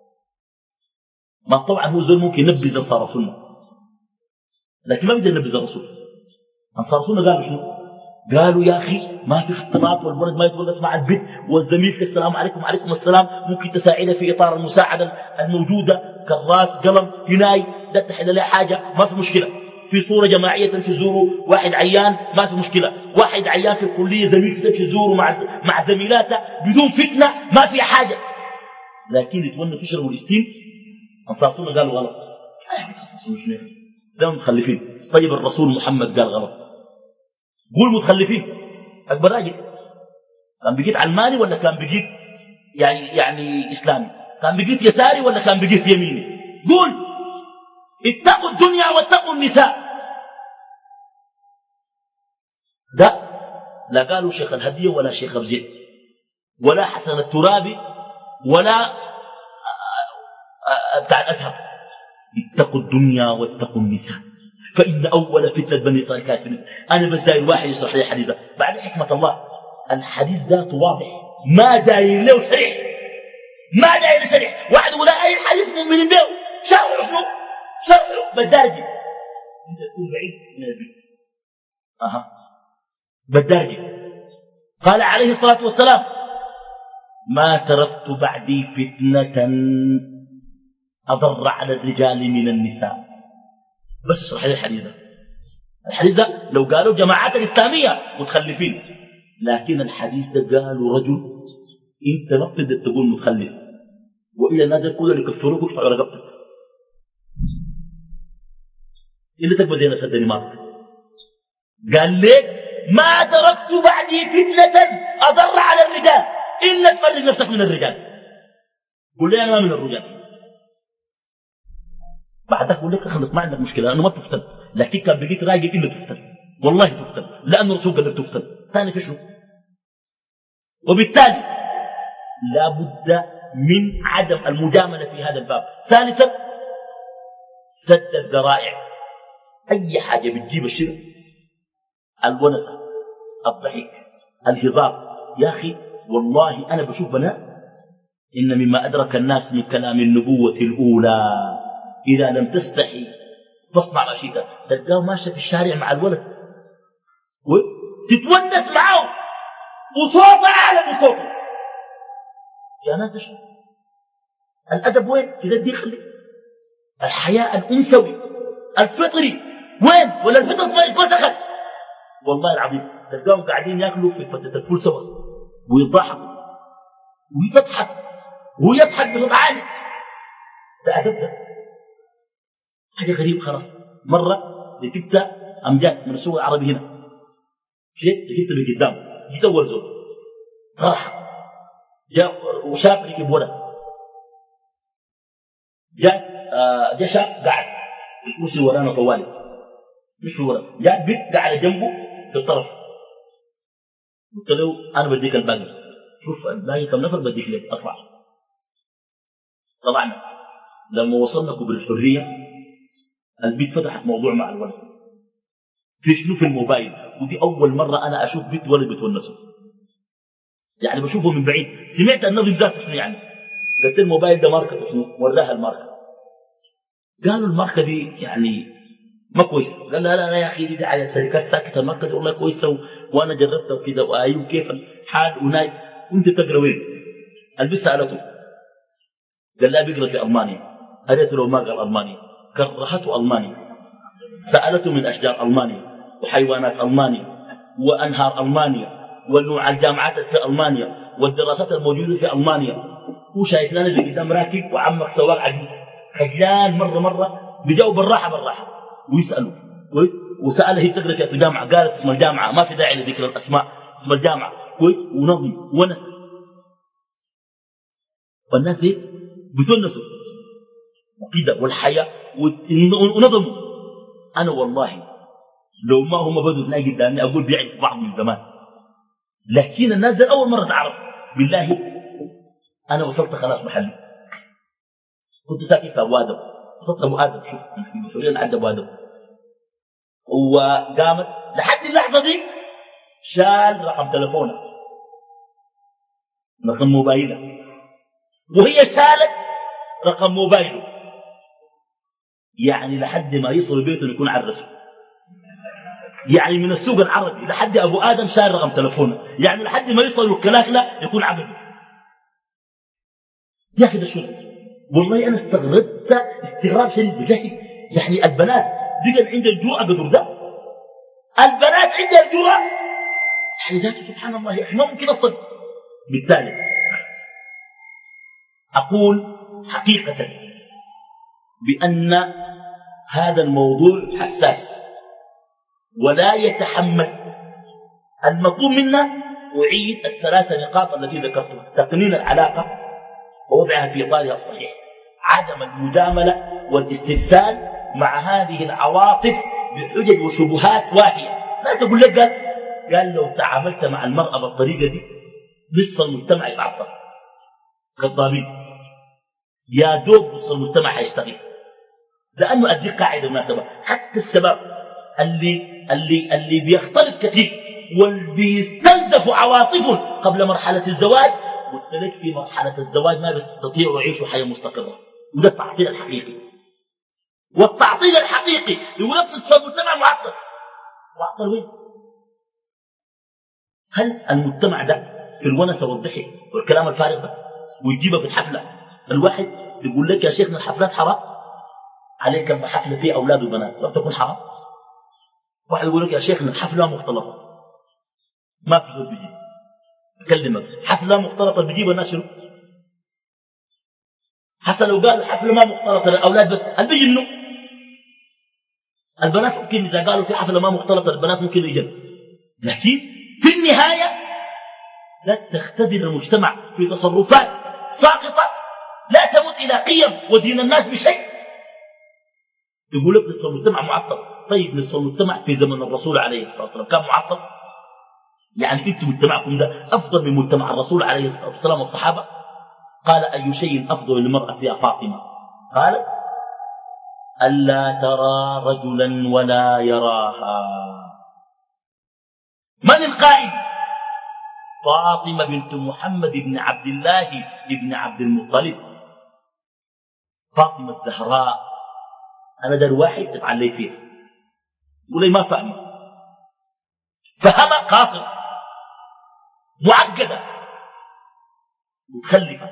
ما طبعا هو زول ممكن ينبذ إذا صار سنة، لكن ما بيقدر ينبذ الرسول. أنصار سنة قالوا شنو؟ قالوا يا أخي ما في اختلاط والولد ما يتولد مع البيت والزميل السلام عليكم وعليكم السلام، ممكن تساعده في إطار المساعدة الموجودة كراس قلم يناي ده تحل له حاجة ما في مشكلة. في صورة جماعية تزوروا واحد عيان ما في مشكلة. واحد عيان في الكلية زميل تزوروا مع مع زميلاته بدون فتنة ما في حاجة. لكن يتولوا تشربوا الاستيم. أنصار سنة قالوا غلط. أنصار سنة شنو ده متخلفين. طيب الرسول محمد قال غلط، قول متخلفين. أكبر راجل كان بقيت علماني ولا كان بقيت يعني يعني إسلامي؟ كان بقيت يساري ولا كان بقيت يميني؟ قول اتقوا الدنيا واتقوا النساء. ده لا قالوا شيخ الهدية ولا شيخ أبزيد ولا حسن الترابي ولا بتاع الأزهر. اتقوا الدنيا واتقوا النساء فإن أول فتنة بني إسرائيل كانت في النساء. أنا بس داير واحد يشرح لي الحديث ده بعد حكمة الله. الحديث ذاته واضح ما داير له شريح، ما داير شريح. واحد يقول أي الحديث مؤمنين به شرح شنو؟ شرح بالدارجة. انت تكون بعيد من البيت. اها بالدارجة. قال عليه الصلاة والسلام ما تركت بعدي فتنة أضر على الرجال من النساء. بس اشرح لي الحديث ده. الحديث ده لو قالوا جماعات الإسلامية متخلفين، لكن الحديث ده قالوا رجل انت ما بتقدر تقول متخلف، وإلى الناس كلها اللي يكفروك ويقطعوا رقبتك إلا تقبل زي ناس الدنمارك. قال لك ما تركت بعدي فتنة أضر على الرجال إلا تفرج نفسك من الرجال. قل لي أنا ما من الرجال. بعدك أقول لك خلط ما عندك مشكلة لأنه ما تفتن، لكن كان بقيت راجل إلا تفتن، والله تفتن، لأن الرسول قال لك تفتن. ثاني في شنو؟ وبالتالي لا بد من عدم المجاملة في هذا الباب. ثالثا سد الذرائع. أي حاجة بتجيب الشرك، الونسة، الضحك، الهزار. يا أخي والله أنا بشوف بنات إن مما أدرك الناس من كلام النبوة الأولى إذا لم تستحي فاصنع ما شئت. تلقاه ماشي في الشارع مع الولد تتونس معه وصوته أعلى من صوته. يا ناس شو الأدب وين؟ كده دي خلي الحياء الأنثوي الفطري وين؟ ولا الفطرة ما اتمسخت؟ والله العظيم تلقاهم قاعدين ياكلوا في فتة الفول سوا ويضحكوا ويتضحك ويضحك بصوت عالي. ده أدب ده حاجة غريب. خلاص مرة ركبت أمجاد من السوق العربي هنا، شيء ركبت من قدام، جيت أول زول طرح جاء وشاب ركب ورا، جاء آه جاء شاب قاعد الكرسي ورانا طوالي مش في ورا، جاء بيت قاعد جنبه في الطرف. قلت له أنا بديك الباقي، شوف الباقي كم نفر بديك لك أطلع. طبعا لما وصلنا كبر الحرية البيت فتحت موضوع مع الولد في شنو في الموبايل، ودي أول مرة أنا أشوف بيت ولد بتونسه، يعني بشوفه من بعيد. سمعت النظم ذاته شنو يعني، قلت الموبايل ده ماركة شنو، وراها الماركة. قالوا الماركة دي يعني ما كويسة. قال لا لا لا يا أخي دي على الشركات ساكتة، الماركة دي والله كويسة و... وأنا جربتها وكذا وأيوه كيف الحال وناي. وأنت تقرأ وين؟ البس سألته قال لا بيقرأ في ألمانيا. قالت له ما قال ألمانيا، كرهته ألمانيا، سألته من أشجار ألمانيا وحيوانات ألمانيا وأنهار ألمانيا ونوع الجامعات في ألمانيا والدراسات الموجودة في ألمانيا. وشايف لنا اللي قدام راكب وعمك سواق عجيز خجلان مرة مرة بيجاوب بالراحة بالراحة ويسألوا. وسأله هي بتقرأ في الجامعة، قالت اسم الجامعة ما في داعي لذكر الأسماء، اسم الجامعة كويس ونظم ونسى. والناس دي بتونسوا وكده والحياة ونظموا. أنا والله لو ما هم بدوا تلاقي قدامي أقول بيعرف بعض من زمان، لكن الناس دي أول مرة تعرف. بالله أنا وصلت خلاص محلي، كنت ساكن في أبو آدم، وصلت أبو آدم، شوف في المسؤولين عند أبو آدم. وقامت لحد اللحظة دي شال رقم تلفونه رقم موبايله، وهي شالت رقم موبايله، يعني لحد ما يصل بيته يكون عرسه. يعني من السوق العربي لحد أبو آدم شال رقم تلفونه، يعني لحد ما يصل الكلاكلة يكون عبده. يا أخي ده شو والله أنا استغربت استغراب شديد بالله. يعني البنات بقى عند الجرأة قدر ده، البنات عند الجرأة يعني ذاته سبحان الله احنا ممكن أصلا. بالتالي أقول حقيقة بأن هذا الموضوع حساس ولا يتحمل. المطلوب منا أعيد الثلاثة نقاط التي ذكرتها: تقنين العلاقة ووضعها في إطارها الصحيح، عدم المجاملة والاسترسال مع هذه العواطف بحجج وشبهات واهية. لا تقول لك قال, قال لو تعاملت مع المرأة بالطريقة دي نصف المجتمع يتعطل كالضابين، يا دوب نصف المجتمع حيشتغل. لأنه أدي قاعدة مناسبة، حتى الشباب اللي اللي اللي بيختلط كثير والبيستنزف عواطفهم قبل مرحلة الزواج، قلت لك في مرحلة الزواج ما بيستطيعوا يعيشوا حياة مستقرة، وده التعطيل الحقيقي. والتعطيل الحقيقي يقول لك نصف المجتمع معطل. معطل وين؟ هل المجتمع ده في الونسه والضحك والكلام الفارغ ده ويجيبها في الحفله الواحد يقول لك يا شيخنا الحفلات حرام عليك كم حفله فيه اولاد وبنات لا تكون حرام. واحد يقول لك يا شيخنا الحفله مختلطه ما في زول بيجي اكلمك حفله مختلطه بيجيب الناس شنو؟ حتى لو قال الحفله ما مختلطه للاولاد بس هل بيجي منه؟ البنات ممكن اذا قالوا في حفله ما مختلطه البنات ممكن يجي، لكن في النهايه لا تختزل المجتمع في تصرفات ساقطه لا تمت الى قيم ودين الناس بشيء. يقول لك نصف المجتمع معطل. طيب نصف المجتمع في زمن الرسول عليه الصلاه والسلام كان معطل؟ يعني انتم مجتمعكم ده افضل من مجتمع الرسول عليه الصلاه والسلام والصحابه؟ قال اي شيء افضل للمراه يا فاطمه؟ قال الا ترى رجلا ولا يراها. من القائد؟ فاطمه بنت محمد بن عبد الله بن عبد المطلب. فاطمه الزهراء انا ده الواحد اتعلي فيها يقول لي ما فاهمه فهمها قاصر معقده متخلفه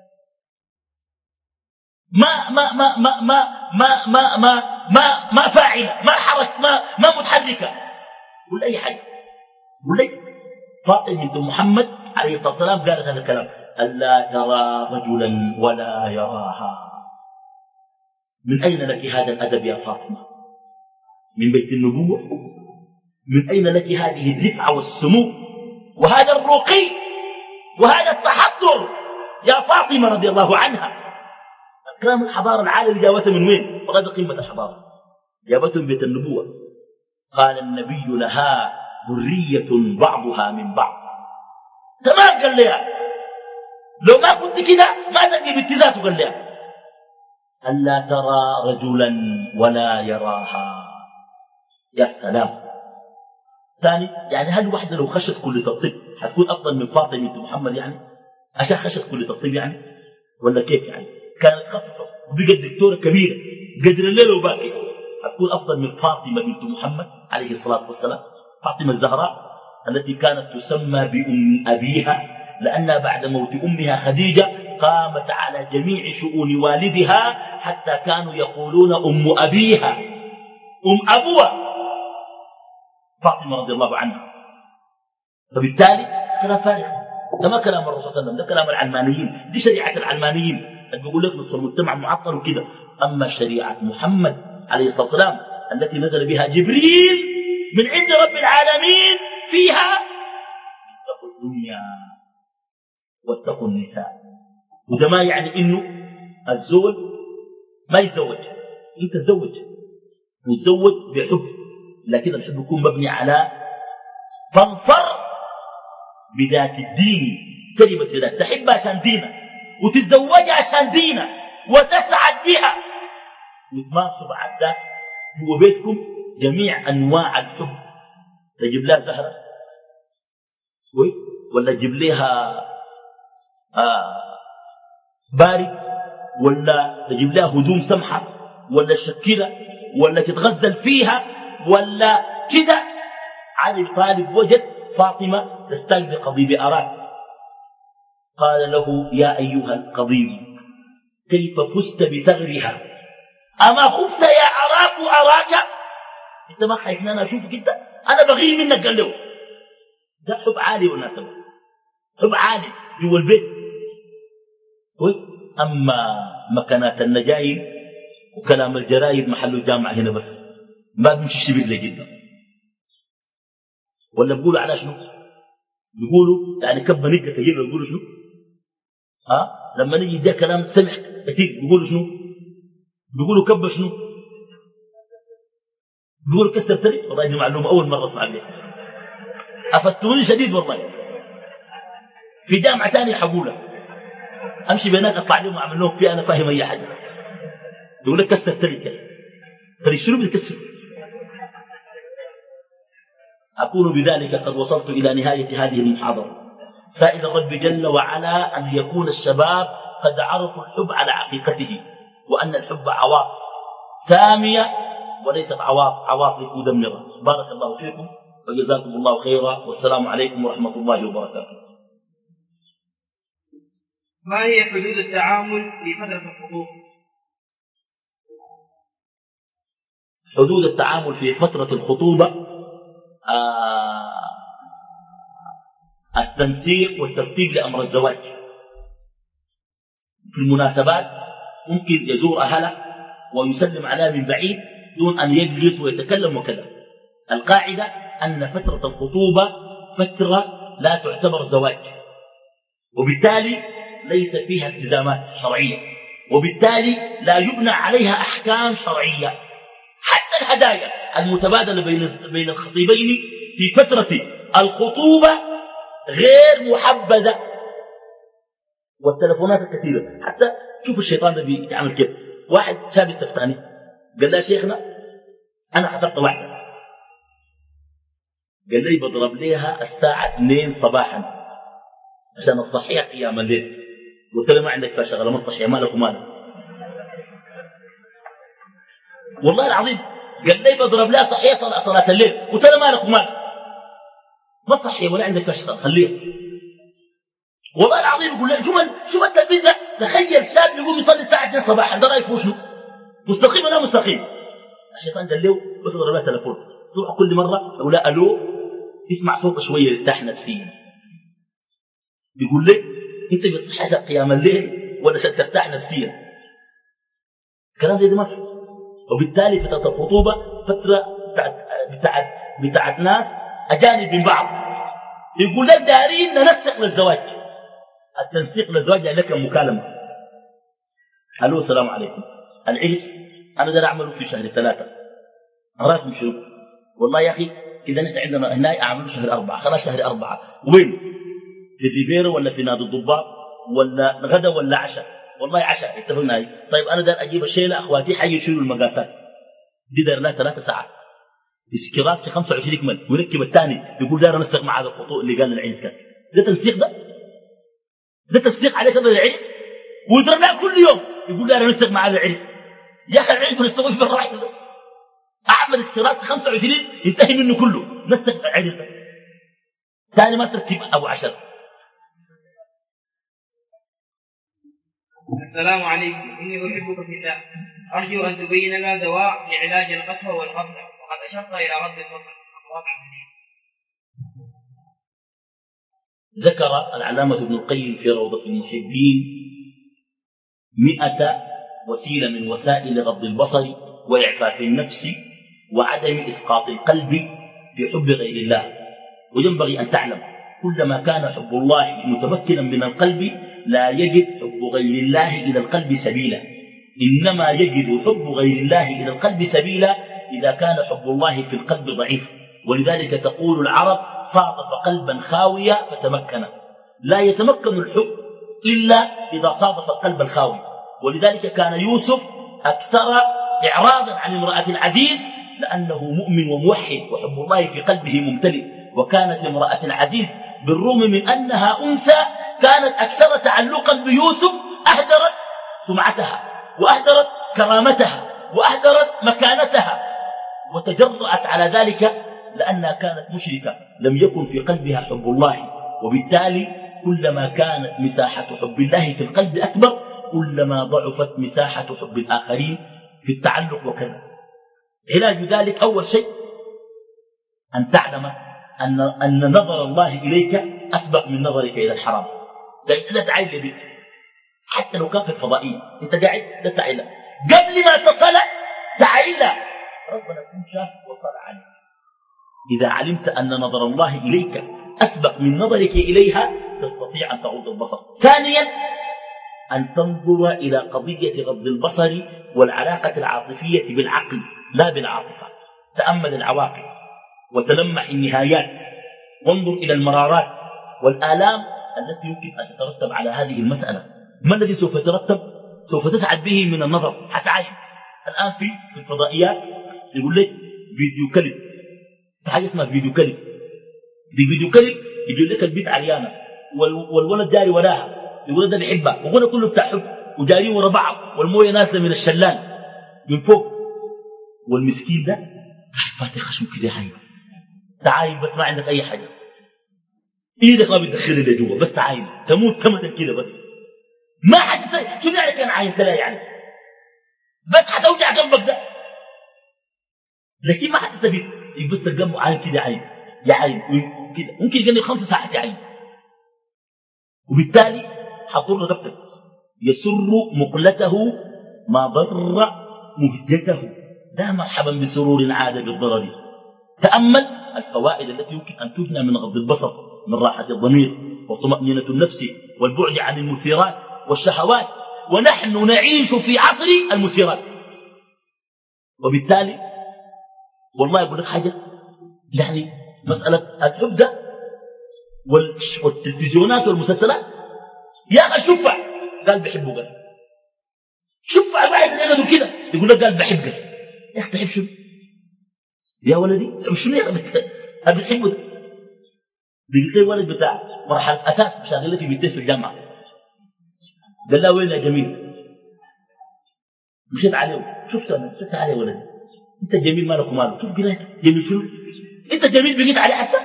ما ما ما ما ما ما ما ما ما, ما فاعله ما حرك ما ما متحركه. قول اي حاجه قول لي فاطمه بنت محمد عليه الصلاه والسلام قالت هذا الكلام الا ترى رجلا ولا يراها. من اين لك هذا الادب يا فاطمه؟ من بيت النبوه؟ من اين لك هذه الرفعه والسمو وهذا الرقي وهذا التحضر يا فاطمه رضي الله عنها؟ اكرام الحضاره العالم جابتها من وين؟ وهذا قمه الحضاره جابتها من بيت النبوه. قال النبي لها ذريه بعضها من بعض. تمام قال لها لو ما كنت كده ما تجي باتزاته. قال لها الا ترى رجلا ولا يراها. يا سلام. ثاني يعني هل واحده لو خشت كليه الطب حتكون افضل من فاطمه بنت محمد؟ يعني عشان خشت كليه الطب يعني ولا كيف؟ يعني كانت خصصه وبقت دكتوره كبيره قدر الليل وباقي حتكون افضل من فاطمه بنت محمد عليه الصلاه والسلام. فاطمه الزهراء التي كانت تسمى بام ابيها لانها بعد موت امها خديجه قامت على جميع شؤون والدها حتى كانوا يقولون ام ابيها ام ابوها فاطمه رضي الله عنها. فبالتالي كلام فارغ ده ما كلام الرسول صلى الله عليه وسلم ده كلام العلمانيين. دي شريعه العلمانيين اللي بيقول لك نصف المجتمع معطل وكده. اما شريعه محمد عليه الصلاه والسلام التي نزل بها جبريل من عند رب العالمين فيها اتقوا الدنيا واتقوا النساء. وده ما يعني انه الزوج ما يتزوج. انت تزوج وتزوج بحب لكن الحب يكون مبني على فانفر بذات الدين كلمة ذات تحب عشان دينه وتتزوج عشان دينه وتسعد بها وتمارسوا بعد ذلك جوا بيتكم جميع انواع الحب. تجيب لها زهره كويس ولا تجيب لها آه بارد ولا تجيب لها هدوم سمحه ولا شكله ولا تتغزل فيها ولا كده. علي طالب وجد فاطمه تستجد قضيب اراك قال له يا ايها القضيب كيف فزت بثغرها اما خفت يا اراك اراك؟ انت ما خايف ان انا اشوفك انت؟ انا بغير منك. قال له ده حب عالي والناس حب عالي جوا البيت كويس. اما مكانات النجايب وكلام الجرايد محله جامعه هنا بس ما بيمشي شبر لي جدا. ولا بيقولوا على شنو؟ بيقولوا يعني كب نجة تجيب بيقولوا شنو؟ ها لما نجي ده كلام سمح كثير بيقولوا شنو؟ بيقولوا كب شنو؟ بيقولوا كسر تري. والله دي معلومه اول مره اسمع بها افتوني شديد والله. في جامعه ثانيه حقولها امشي بينك اطلع لهم اعمل لهم فيها انا فاهم اي حاجه. يقول لك كسر تري كده تري شنو بتكسر؟ اكون بذلك قد وصلت الى نهايه هذه المحاضره سائل الرب جل وعلا ان يكون الشباب قد عرفوا الحب على حقيقته وان الحب عواطف سامية وليست عواصف مدمرة. بارك الله فيكم وجزاكم الله خيرا، والسلام عليكم ورحمة الله وبركاته. ما هي حدود التعامل في فترة الخطوبة؟ حدود التعامل في فترة الخطوبة آه التنسيق والترتيب لأمر الزواج. في المناسبات ممكن يزور أهله ويسلم عليها من بعيد دون أن يجلس ويتكلم وكذا. القاعدة أن فترة الخطوبة فترة لا تعتبر زواج، وبالتالي ليس فيها التزامات شرعية، وبالتالي لا يبنى عليها أحكام شرعية. حتى الهدايا المتبادلة بين بين الخطيبين في فترة الخطوبة غير محبذة. والتلفونات الكثيرة، حتى شوف الشيطان ده بيعمل كيف. واحد شاب استفتاني قال لي شيخنا أنا خطبت واحدة، قال لي بضرب ليها الساعة اثنين صباحا عشان الصحيح قيام الليل. قلت له ما عندك فيها شغله، ما الصحيح، مالك ومالك. والله العظيم قال لي بضرب لها صحيح صلاة الليل. قلت له مالك ومالك، ما الصحيح ولا عندك فيها شغله، خليها. والله العظيم يقول لي شو شو التلبيس ده. تخيل شاب يقوم يصلي الساعه اثنين صباحا، ده رايك فيه شنو؟ مستقيم ولا مستقيم؟ الشيطان قال له بس ضرب لها تليفون. تروح كل مره يقول لها الو، اسمع صوته شويه يرتاح نفسيا. بيقول لي انت بتصحى عشان قيام الليل ولا عشان ترتاح نفسيا؟ الكلام ده ما في. وبالتالي فتره الخطوبه فتره بتاعت بتاعت بتاعت ناس اجانب من بعض. يقول لك دارين ننسق للزواج. التنسيق للزواج يعني لك مكالمه. الو السلام عليكم، العرس انا داير اعمله في شهر ثلاثه، رايكم شنو؟ والله يا اخي اذا نحن عندنا هنا اعمله شهر اربعه، خلاص شهر اربعه. وين؟ في الريفيرا ولا في نادي الضباط ولا غدا ولا عشاء؟ والله عشاء اتفقنا. هاي طيب انا داير اجيب الشيله، اخواتي حي يشيلوا المقاسات دي، داير لها ثلاث ساعات. اسكراس خمسة وعشرين يكمل ويركب الثاني يقول داير انسق مع هذا الخطوط اللي قال للعريس. كان ده تنسيق؟ ده ده تنسيق عليك هذا العريس؟ ويضرب لها كل يوم يقول داير انسق مع هذا العريس. يا اخي العريس بنسوي في مره واحده بس. اعمل اسكراس خمسة وعشرين ينتهي منه كله، نسق العريس ده ثاني ما ترتب ابو عشر. السلام عليكم، إني أحبك في الله، أرجو أن تبين لنا دواء لعلاج القسوة والغفلة، وقد أشرت إلى غض البصر. ذكر العلامة ابن القيم في روضة المحبين مئة وسيلة من وسائل غض البصر وإعفاف النفس وعدم إسقاط القلب في حب غير الله. وينبغي أن تعلم كلما كان حب الله متمكنا من القلب لا يجد حب غير الله إلى القلب سبيلا، إنما يجد حب غير الله إلى القلب سبيلا إذا كان حب الله في القلب ضعيف. ولذلك تقول العرب صادف قلبا خاويا فتمكن. لا يتمكن الحب إلا إذا صادف القلب الخاوي. ولذلك كان يوسف أكثر إعراضا عن امرأة العزيز لأنه مؤمن وموحد وحب الله في قلبه ممتلئ. وكانت امرأة العزيز بالرغم من أنها أنثى كانت أكثر تعلقا بيوسف، أهدرت سمعتها وأهدرت كرامتها وأهدرت مكانتها وتجرأت على ذلك لأنها كانت مشركة لم يكن في قلبها حب الله. وبالتالي كلما كانت مساحة حب الله في القلب أكبر كلما ضعفت مساحة حب الآخرين في التعلق وكذا. علاج ذلك أول شيء أن تعلم أن, أن نظر الله إليك أسبق من نظرك إلى الحرام. لا تعيل لبيك حتى لو كان في الفضائية أنت قاعد لا تعيل قبل ما تصل تعيل ربنا يكون شاف وطلع عليك. إذا علمت أن نظر الله إليك أسبق من نظرك إليها تستطيع أن تغض البصر. ثانيا أن تنظر إلى قضية غض البصر والعلاقة العاطفية بالعقل لا بالعاطفة. تأمل العواقب وتلمح النهايات وانظر إلى المرارات والآلام التي يمكن أن تترتب على هذه المسألة. ما الذي سوف يترتب؟ سوف تسعد به من النظر حتعين. الآن في في الفضائيات يقول لك فيديو كليب، في حاجة اسمها فيديو كليب. دي فيديو كليب يقول لك البيت عريانة والولد جاري وراها، الولد ده بيحبها وقلنا كله بتاع حب وجارين ورا بعض والمويه نازله من الشلال من فوق والمسكين ده قاعد فاتح خشم كده عايب، تعايب بس ما عندك اي حاجه، ايدك ما بتدخلها لجوا بس تعايب تموت تمدا كده بس ما حد يستطيع. شو يعني كان عاين تلا يعني بس حتوجع قلبك ده، لكن ما حد يستفيد. بس القلب عاين كده عاين يعاين كده ممكن يقلب خمس ساعات يعاين، وبالتالي حضر رقبتك يسر مقلته ما ضر مهجته، لا مرحبا بسرور عاد بالضرر. تأمل الفوائد التي يمكن أن تبنى من غض البصر، من راحة الضمير وطمأنينة النفس والبعد عن المثيرات والشهوات، ونحن نعيش في عصر المثيرات. وبالتالي والله يقول لك حاجة، يعني مسألة الحب ده والتلفزيونات والمسلسلات، يا أخي شفع قال بحبه، قال شفع الواحد اللي يقعدوا كده يقول لك قال بحبك، يا أخي تحب شنو يا ولدي؟ شنو يا أخي بتحبه ده؟ قلت لي الولد بتاع مرحلة أساس بشغل في بيتين في الجامعة، قال لا وين يا جميل؟ مشيت عليه شفته أنا مشيت عليه ولدي، أنت جميل مالك وماله؟ شوف قرايتك جميل شنو؟ أنت جميل بقيت عليه حسن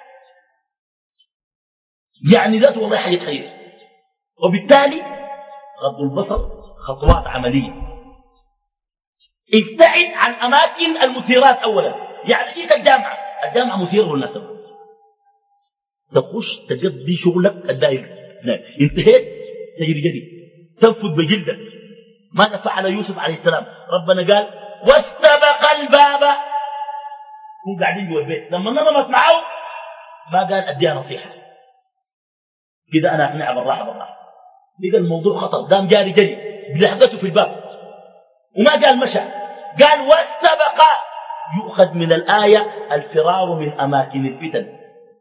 يعني ذاته والله حاجة خير. وبالتالي غض البصر خطوات عملية. ابتعد عن أماكن المثيرات أولا، يعني جيت الجامعة، الجامعة مثيرة بالمناسبة، تخش تقضي شغلك الدائري، انتهيت تجري جري تنفذ بجلدك. ماذا فعل يوسف عليه السلام؟ ربنا قال واستبق الباب، هم قاعدين جوا البيت، لما نظمت معه ما قال اديها نصيحة كده انا اقنعها بالراحة بالراحة، لقى الموضوع خطر، قام جاري جري بلحقته في الباب، وما قال مشى، قال واستبق. يؤخذ من الآية الفرار من أماكن الفتن.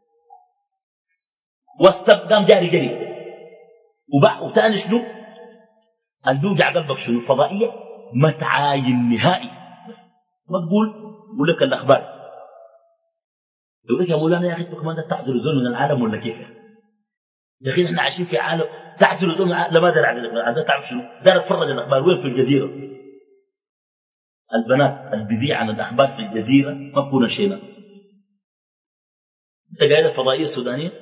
واستبق قام جاري جري. وتاني شنو؟ أن يوجع قلبك شنو؟ الفضائية ما تعاين نهائي، بس ما تقول يقول لك الأخبار، يقول لك يا مولانا يا أخي أنتوا كمان تحذروا الزول من العالم ولا كيف؟ يا أخي نحن عايشين في عالم تحذروا الزول من العالم، لما دار عزيزك عندك تعرف شنو؟ دار اتفرج الأخبار وين في الجزيرة؟ البنات البذيع عن الأخبار في الجزيرة ما بكون شينا. أنت قاعد الفضائية السودانية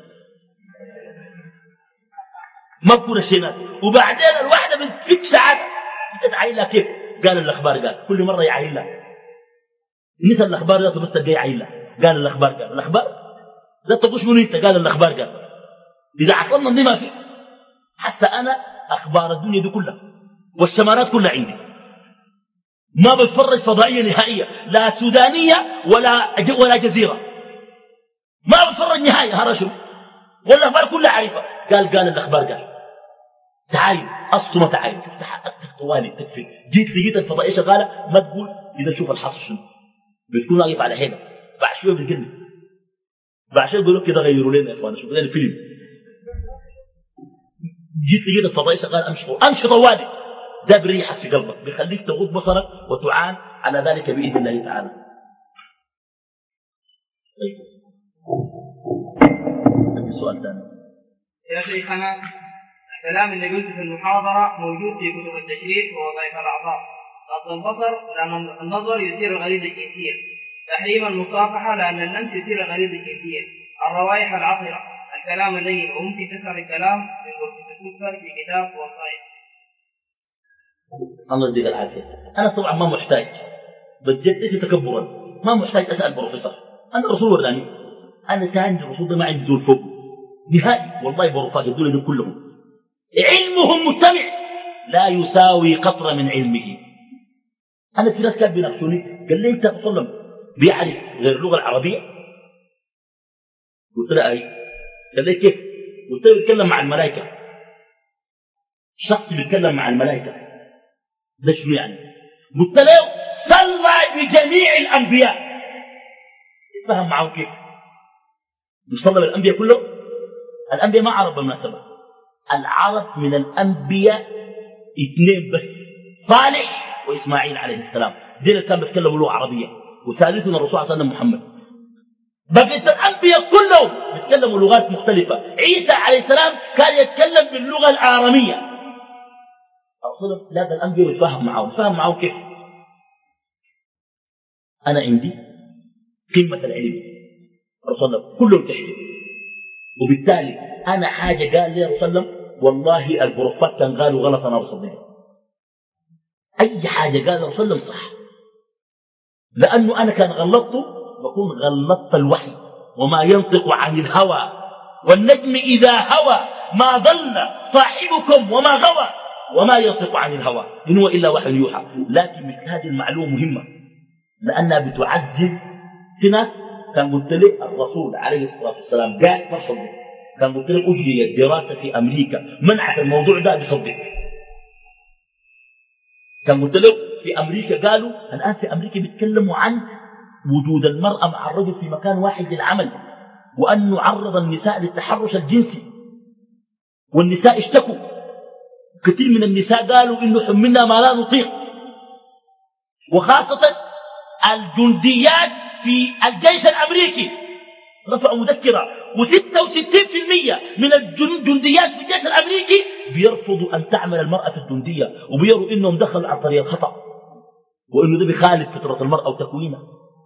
ما بكون شينا، وبعدين الواحدة بتفك ساعات أنت تعاين لها كيف؟ قال الأخبار قال كل مرة يعاين لها مثل الأخبار ذاته بس تلقى يعاين لها قال الأخبار قال الأخبار لا تقوش منه أنت قال الأخبار قال. إذا حصلنا دي ما في حس أنا أخبار الدنيا دي كلها والشمارات كلها عندي، ما بتفرج فضائية نهائية لا سودانية ولا ولا جزيرة، ما بتفرج نهائية هرشوا والأخبار كلها عارفة. قال قال الأخبار قال تعاين أصله ما تعاين، شفت حقك طوالي تكفي، جيت لقيت الفضائية شغالة ما تقول إذا نشوف الحصر شنو، بتكون واقف على حيلك بعد شوية بتقلب بعد شوية يقولوا كده غيروا لنا يا إخوان شوفوا لنا فيلم. جيت لقيت الفضائية شغالة أمشي أمشي طوالي، ده بريحك في قلبك بيخليك تغض بصرك وتعان على ذلك بإذن الله تعالى. طيب عندي سؤال ثاني يا شيخنا، الكلام اللي قلته في المحاضرة موجود في كتب التشريح ووظائف الأعضاء. غض البصر لأن النظر يثير الغريزة الجنسية، تحريم المصافحة لأن اللمس يثير الغريزة الجنسية، الروائح العطرة، الكلام اللين، وممكن تسأل الكلام من بروفيسور سكر في كتاب وصايص. الله يديك العافية. أنا طبعا ما محتاج بجد ليس تكبرا، ما محتاج أسأل بروفيسور، أنا رسول وراني، أنا ثاني الرسول ده ما عندي زول فوق نهائي، والله برفاق الدولة دي كلهم علمهم متبع لا يساوي قطرة من علمه. أنا في ناس كان بيناقشوني قال لي أنت أصلا بيعرف غير اللغة العربية؟ قلت له أي. قال لي كيف؟ قلت له بيتكلم مع الملائكة، شخص بيتكلم مع الملائكة ده شنو يعني؟ قلت له صلى بجميع الأنبياء، فهم معه كيف؟ مش صلى بالأنبياء كلهم؟ الأنبياء ما عرب بالمناسبة، العرب من الأنبياء اثنين بس، صالح وإسماعيل عليه السلام، دين اللي كان بيتكلموا لغة عربية، وثالثنا الرسول صلى الله عليه وسلم محمد. بقيت الأنبياء كلهم بيتكلموا لغات مختلفة. عيسى عليه السلام كان يتكلم باللغة الآرامية، أقصد لا الأنبياء يتفاهم معهم، يتفاهم معهم كيف؟ أنا عندي قمة العلم رسول الله كلهم تحته، وبالتالي أنا حاجة قال لي رسول الله والله البروفات كان قالوا غلط أنا بصدقها. أي حاجة قال رسول الله صح، لأنه أنا كان غلطته بكون غلطت الوحي وما ينطق عن الهوى والنجم إذا هوى ما ضل صاحبكم وما غوى وما ينطق عن الهوى إن هو إلا وحي يوحى. لكن مثل هذه المعلومة مهمة لأنها بتعزز في ناس. كان قلت لي الرسول عليه الصلاة والسلام قال ما بصدق، كان قلت لي أجري الدراسة في أمريكا منعت الموضوع ده بصدق. كان قلت له في أمريكا قالوا الآن في أمريكا بيتكلموا عن وجود المرأة مع الرجل في مكان واحد للعمل، وأن نعرض النساء للتحرش الجنسي، والنساء اشتكوا. كثير من النساء قالوا إنه حملنا ما لا نطيق، وخاصة الجنديات في الجيش الأمريكي رفعوا مذكرة وستة وستين بالمئة من الجنديات في الجيش الأمريكي بيرفضوا أن تعمل المرأة في الجندية، وبيروا إنهم دخلوا عن طريق الخطأ، وإنه ده بيخالف فطرة المرأة وتكوينها.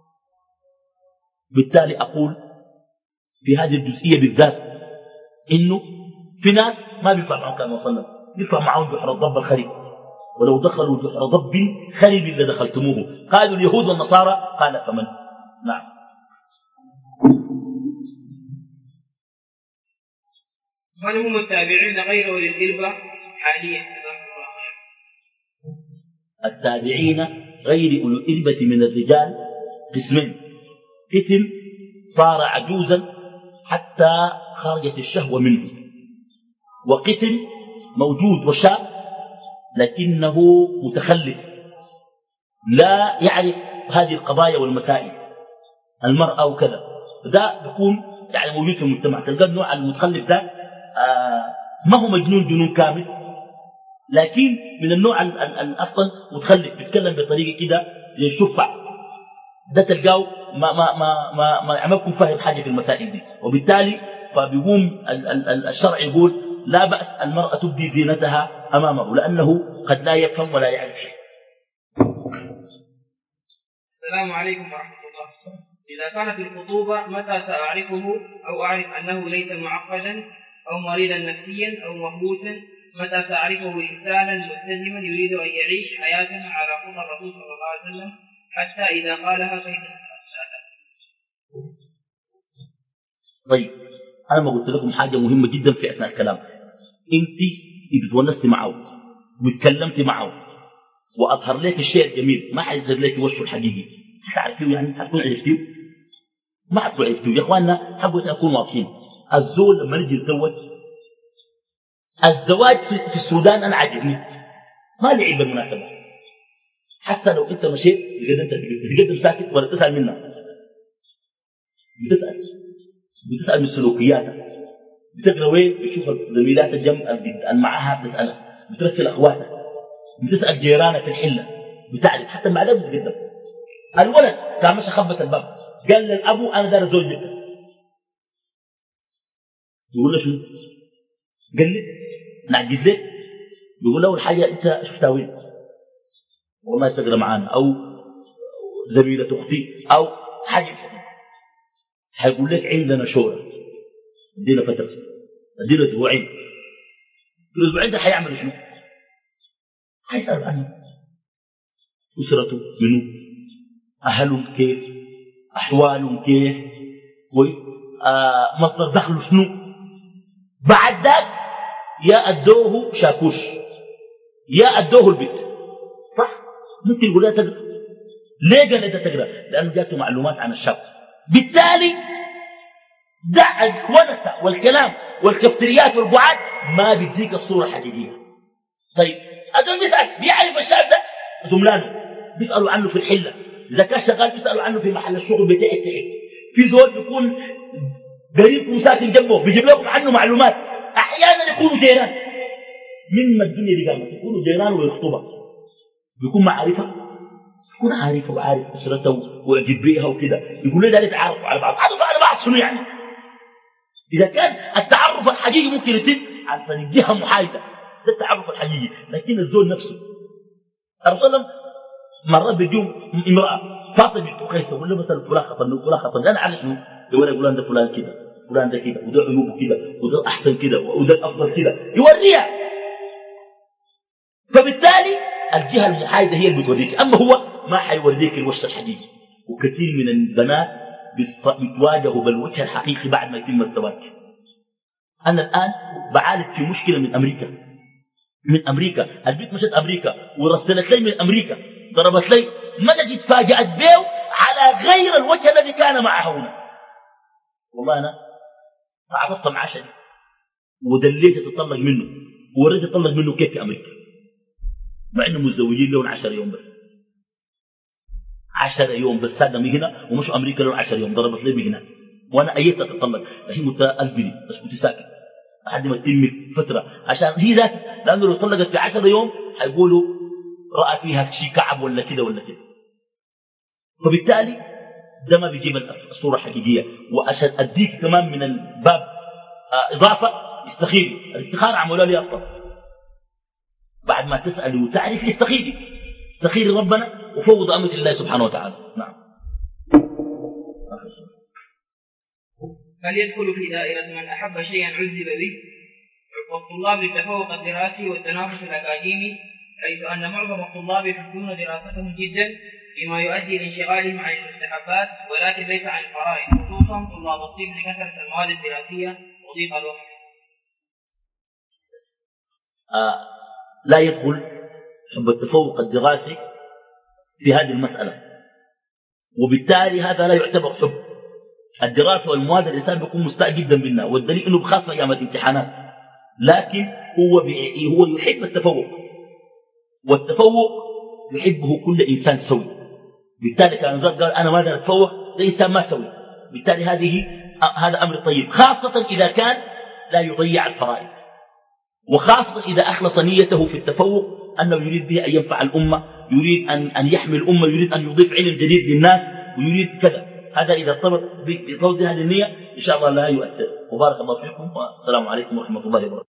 بالتالي أقول في هذه الجزئية بالذات إنه في ناس ما بينفع معهم كان وصلنا، بينفع معهم جحر الضب الخريب، ولو دخلوا جحر ضب خريب إذا دخلتموه. قالوا اليهود والنصارى قال فمن. نعم. من هم التابعين غير أولي الإربة حاليا؟ التابعين غير أولي الإربة من الرجال قسمين: قسم صار عجوزا حتى خرجت الشهوة منه، وقسم موجود وشاب لكنه متخلف لا يعرف هذه القضايا والمسائل المرأة وكذا. ده بيكون يعني موجود في المجتمع. تلقى النوع المتخلف ده آه ما هو مجنون جنون كامل، لكن من النوع اصلا متخلف بيتكلم بطريقه كده زي الشفع. ده تلقاه ما ما ما ما ما, ما يكون فاهم حاجه في المسائل دي، وبالتالي فبيقوم الشرع يقول لا بأس المرأة تبدي زينتها أمامه لأنه قد لا يفهم ولا يعرف شيء. السلام عليكم ورحمة الله. إذا كانت الخطوبة متى سأعرفه أو أعرف أنه ليس معقدا أو مريضا نفسيا أو محبوسا؟ متى سأعرفه إنسانا ملتزما يريد أن يعيش حياة على خطى الرسول صلى الله عليه وسلم حتى إذا قالها كيف سأعرف؟ طيب أنا ما قلت لكم حاجة مهمة جدا في أثناء الكلام. أنت إذا تونست معه واتكلمت معه وأظهر لك الشيء الجميل ما حيظهر لك وشه الحقيقي، حتعرفيه يعني حتكون عرفتيه؟ ما حتكون عرفتيه يا إخواننا. حبوا نكون واضحين. الزول لما نجي يتزوج، الزواج في السودان أنا عاجبني ما لعب بالمناسبة. حتى لو أنت مشيت تقدم ساكت ولا تسأل منها، بتسأل بتسأل من سلوكياتها، بتقرأ وين بتشوف زميلات الجنب اللي معاها بتسألها، بترسل أخواتها، بتسأل جيرانها في الحلة، بتعرف حتى المعلم بتقدم. الولد كان مشى خبط الباب قال للأبو أنا دار زوج جدا، يقول له شنو؟ قال لي نعجز لك. بيقول له أول حاجة أنت شفتها وين؟ والله تقرأ معانا أو زميلة أختي أو حاجة. هيقول لك عندنا شورى، ادينا فترة، ادينا اسبوعين. في الاسبوعين ده حيعمل شنو؟ حيسأل عنه، اسرته منه، اهله كيف، احواله كيف، كويس، آه مصدر دخله شنو. بعد ذاك يا ادوه شاكوش يا ادوه البيت، صح؟ ممكن يقول لها تقرا. ليه قال لها تقرا؟ لانه جاته معلومات عن الشاب. بالتالي دع الونسة والكلام والكفتريات والبعاد ما بيديك الصورة الحقيقية. طيب أدون بيسأل بيعرف الشاب ده زملانه بيسألوا عنه في الحلة، إذا كان شغال بيسألوا عنه في محل الشغل بتاعي تحت، في زول بيكون قريبكم ساكن جنبه بيجيب لكم عنه معلومات. أحيانا يكونوا جيران من ما الدنيا دي قامت يكونوا جيران ويخطبها، بيكون معارفة، يكون عارفه وعارف أسرته ويعجب بيها وكده، يقول لي ده تعرفوا على بعض. تعرفوا على بعض شنو يعني؟ إذا كان التعرف الحقيقي ممكن يتم عن طريق جهة محايدة، ده التعرف الحقيقي. لكن الزول نفسه الرسول مرات بيجيهم امرأة فاطمة بنت قيس ولا مثلا فلان خطبني وفلان خطبني أنا عارف شنو يقول يقول ده فلان كده فلان ده كده وده عيوبه كده وده أحسن كده وده الأفضل كده يوريها. فبالتالي الجهة المحايدة هي اللي بتوريك، أما هو ما حيوريك الوجه الحقيقي. وكثير من البنات بيتواجهوا بالوجه الحقيقي بعد ما يتم الزواج. أنا الآن بعالج في مشكلة من أمريكا من أمريكا البيت مشت أمريكا ورسلت لي من أمريكا ضربت لي مشت تفاجأت بيه على غير الوجه الذي كان معه هنا. والله أنا تعاطفت مع شديد ودليت تطلق منه ووريت تطلق منه كيف في أمريكا مع إنه متزوجين لهم عشر يوم بس عشر يوم بس هذا من هنا ومش أمريكا لهم عشر يوم ضربت لي من هنا وأنا أيتها تطلق هي متقلبني بس كنت ساكت لحد ما تتم فترة عشان هي ذات لأنه لو طلقت في عشر يوم حيقولوا رأى فيها شيء كعب ولا كده ولا كده. فبالتالي ده ما بيجيب الصورة الحقيقية. وعشان أديك كمان من الباب آه إضافة استخيري. الاستخارة عملوا لي أصلا بعد ما تسألي وتعرفي استخيري استخيري ربنا وفوض أمرك لله سبحانه وتعالى. نعم. هل يدخل في دائرة من أحب شيئا عذب به؟ والطلاب للتفوق الدراسي والتنافس الأكاديمي، حيث أن معظم الطلاب يحبون دراستهم جدا بما يؤدي لانشغالهم عن المستحبات ولكن ليس عن الفرائض، خصوصا طلاب الطب لكثرة المواد الدراسية وضيق الوقت. آه لا يدخل حب التفوق الدراسي في هذه المسألة، وبالتالي هذا لا يعتبر حب. الدراسة والمواد الإنسان بيكون مستاء جدا منها، والدليل أنه بخاف أيام الامتحانات، لكن هو هو يحب التفوق، والتفوق يحبه كل إنسان سوي. بالتالي كان قال أنا ماذا أتفوق ده إنسان ما سوي. بالتالي هذه هذا أمر طيب، خاصة إذا كان لا يضيع الفرائض، وخاصة إذا أخلص نيته في التفوق أنه يريد به أن ينفع الأمة، يريد أن أن يحمي الأمة، يريد أن يضيف علم جديد للناس، ويريد كذا. هذا إذا ارتبط بفوز هذه النية إن شاء الله لا يؤثر. وبارك الله فيكم والسلام عليكم ورحمة الله وبركاته.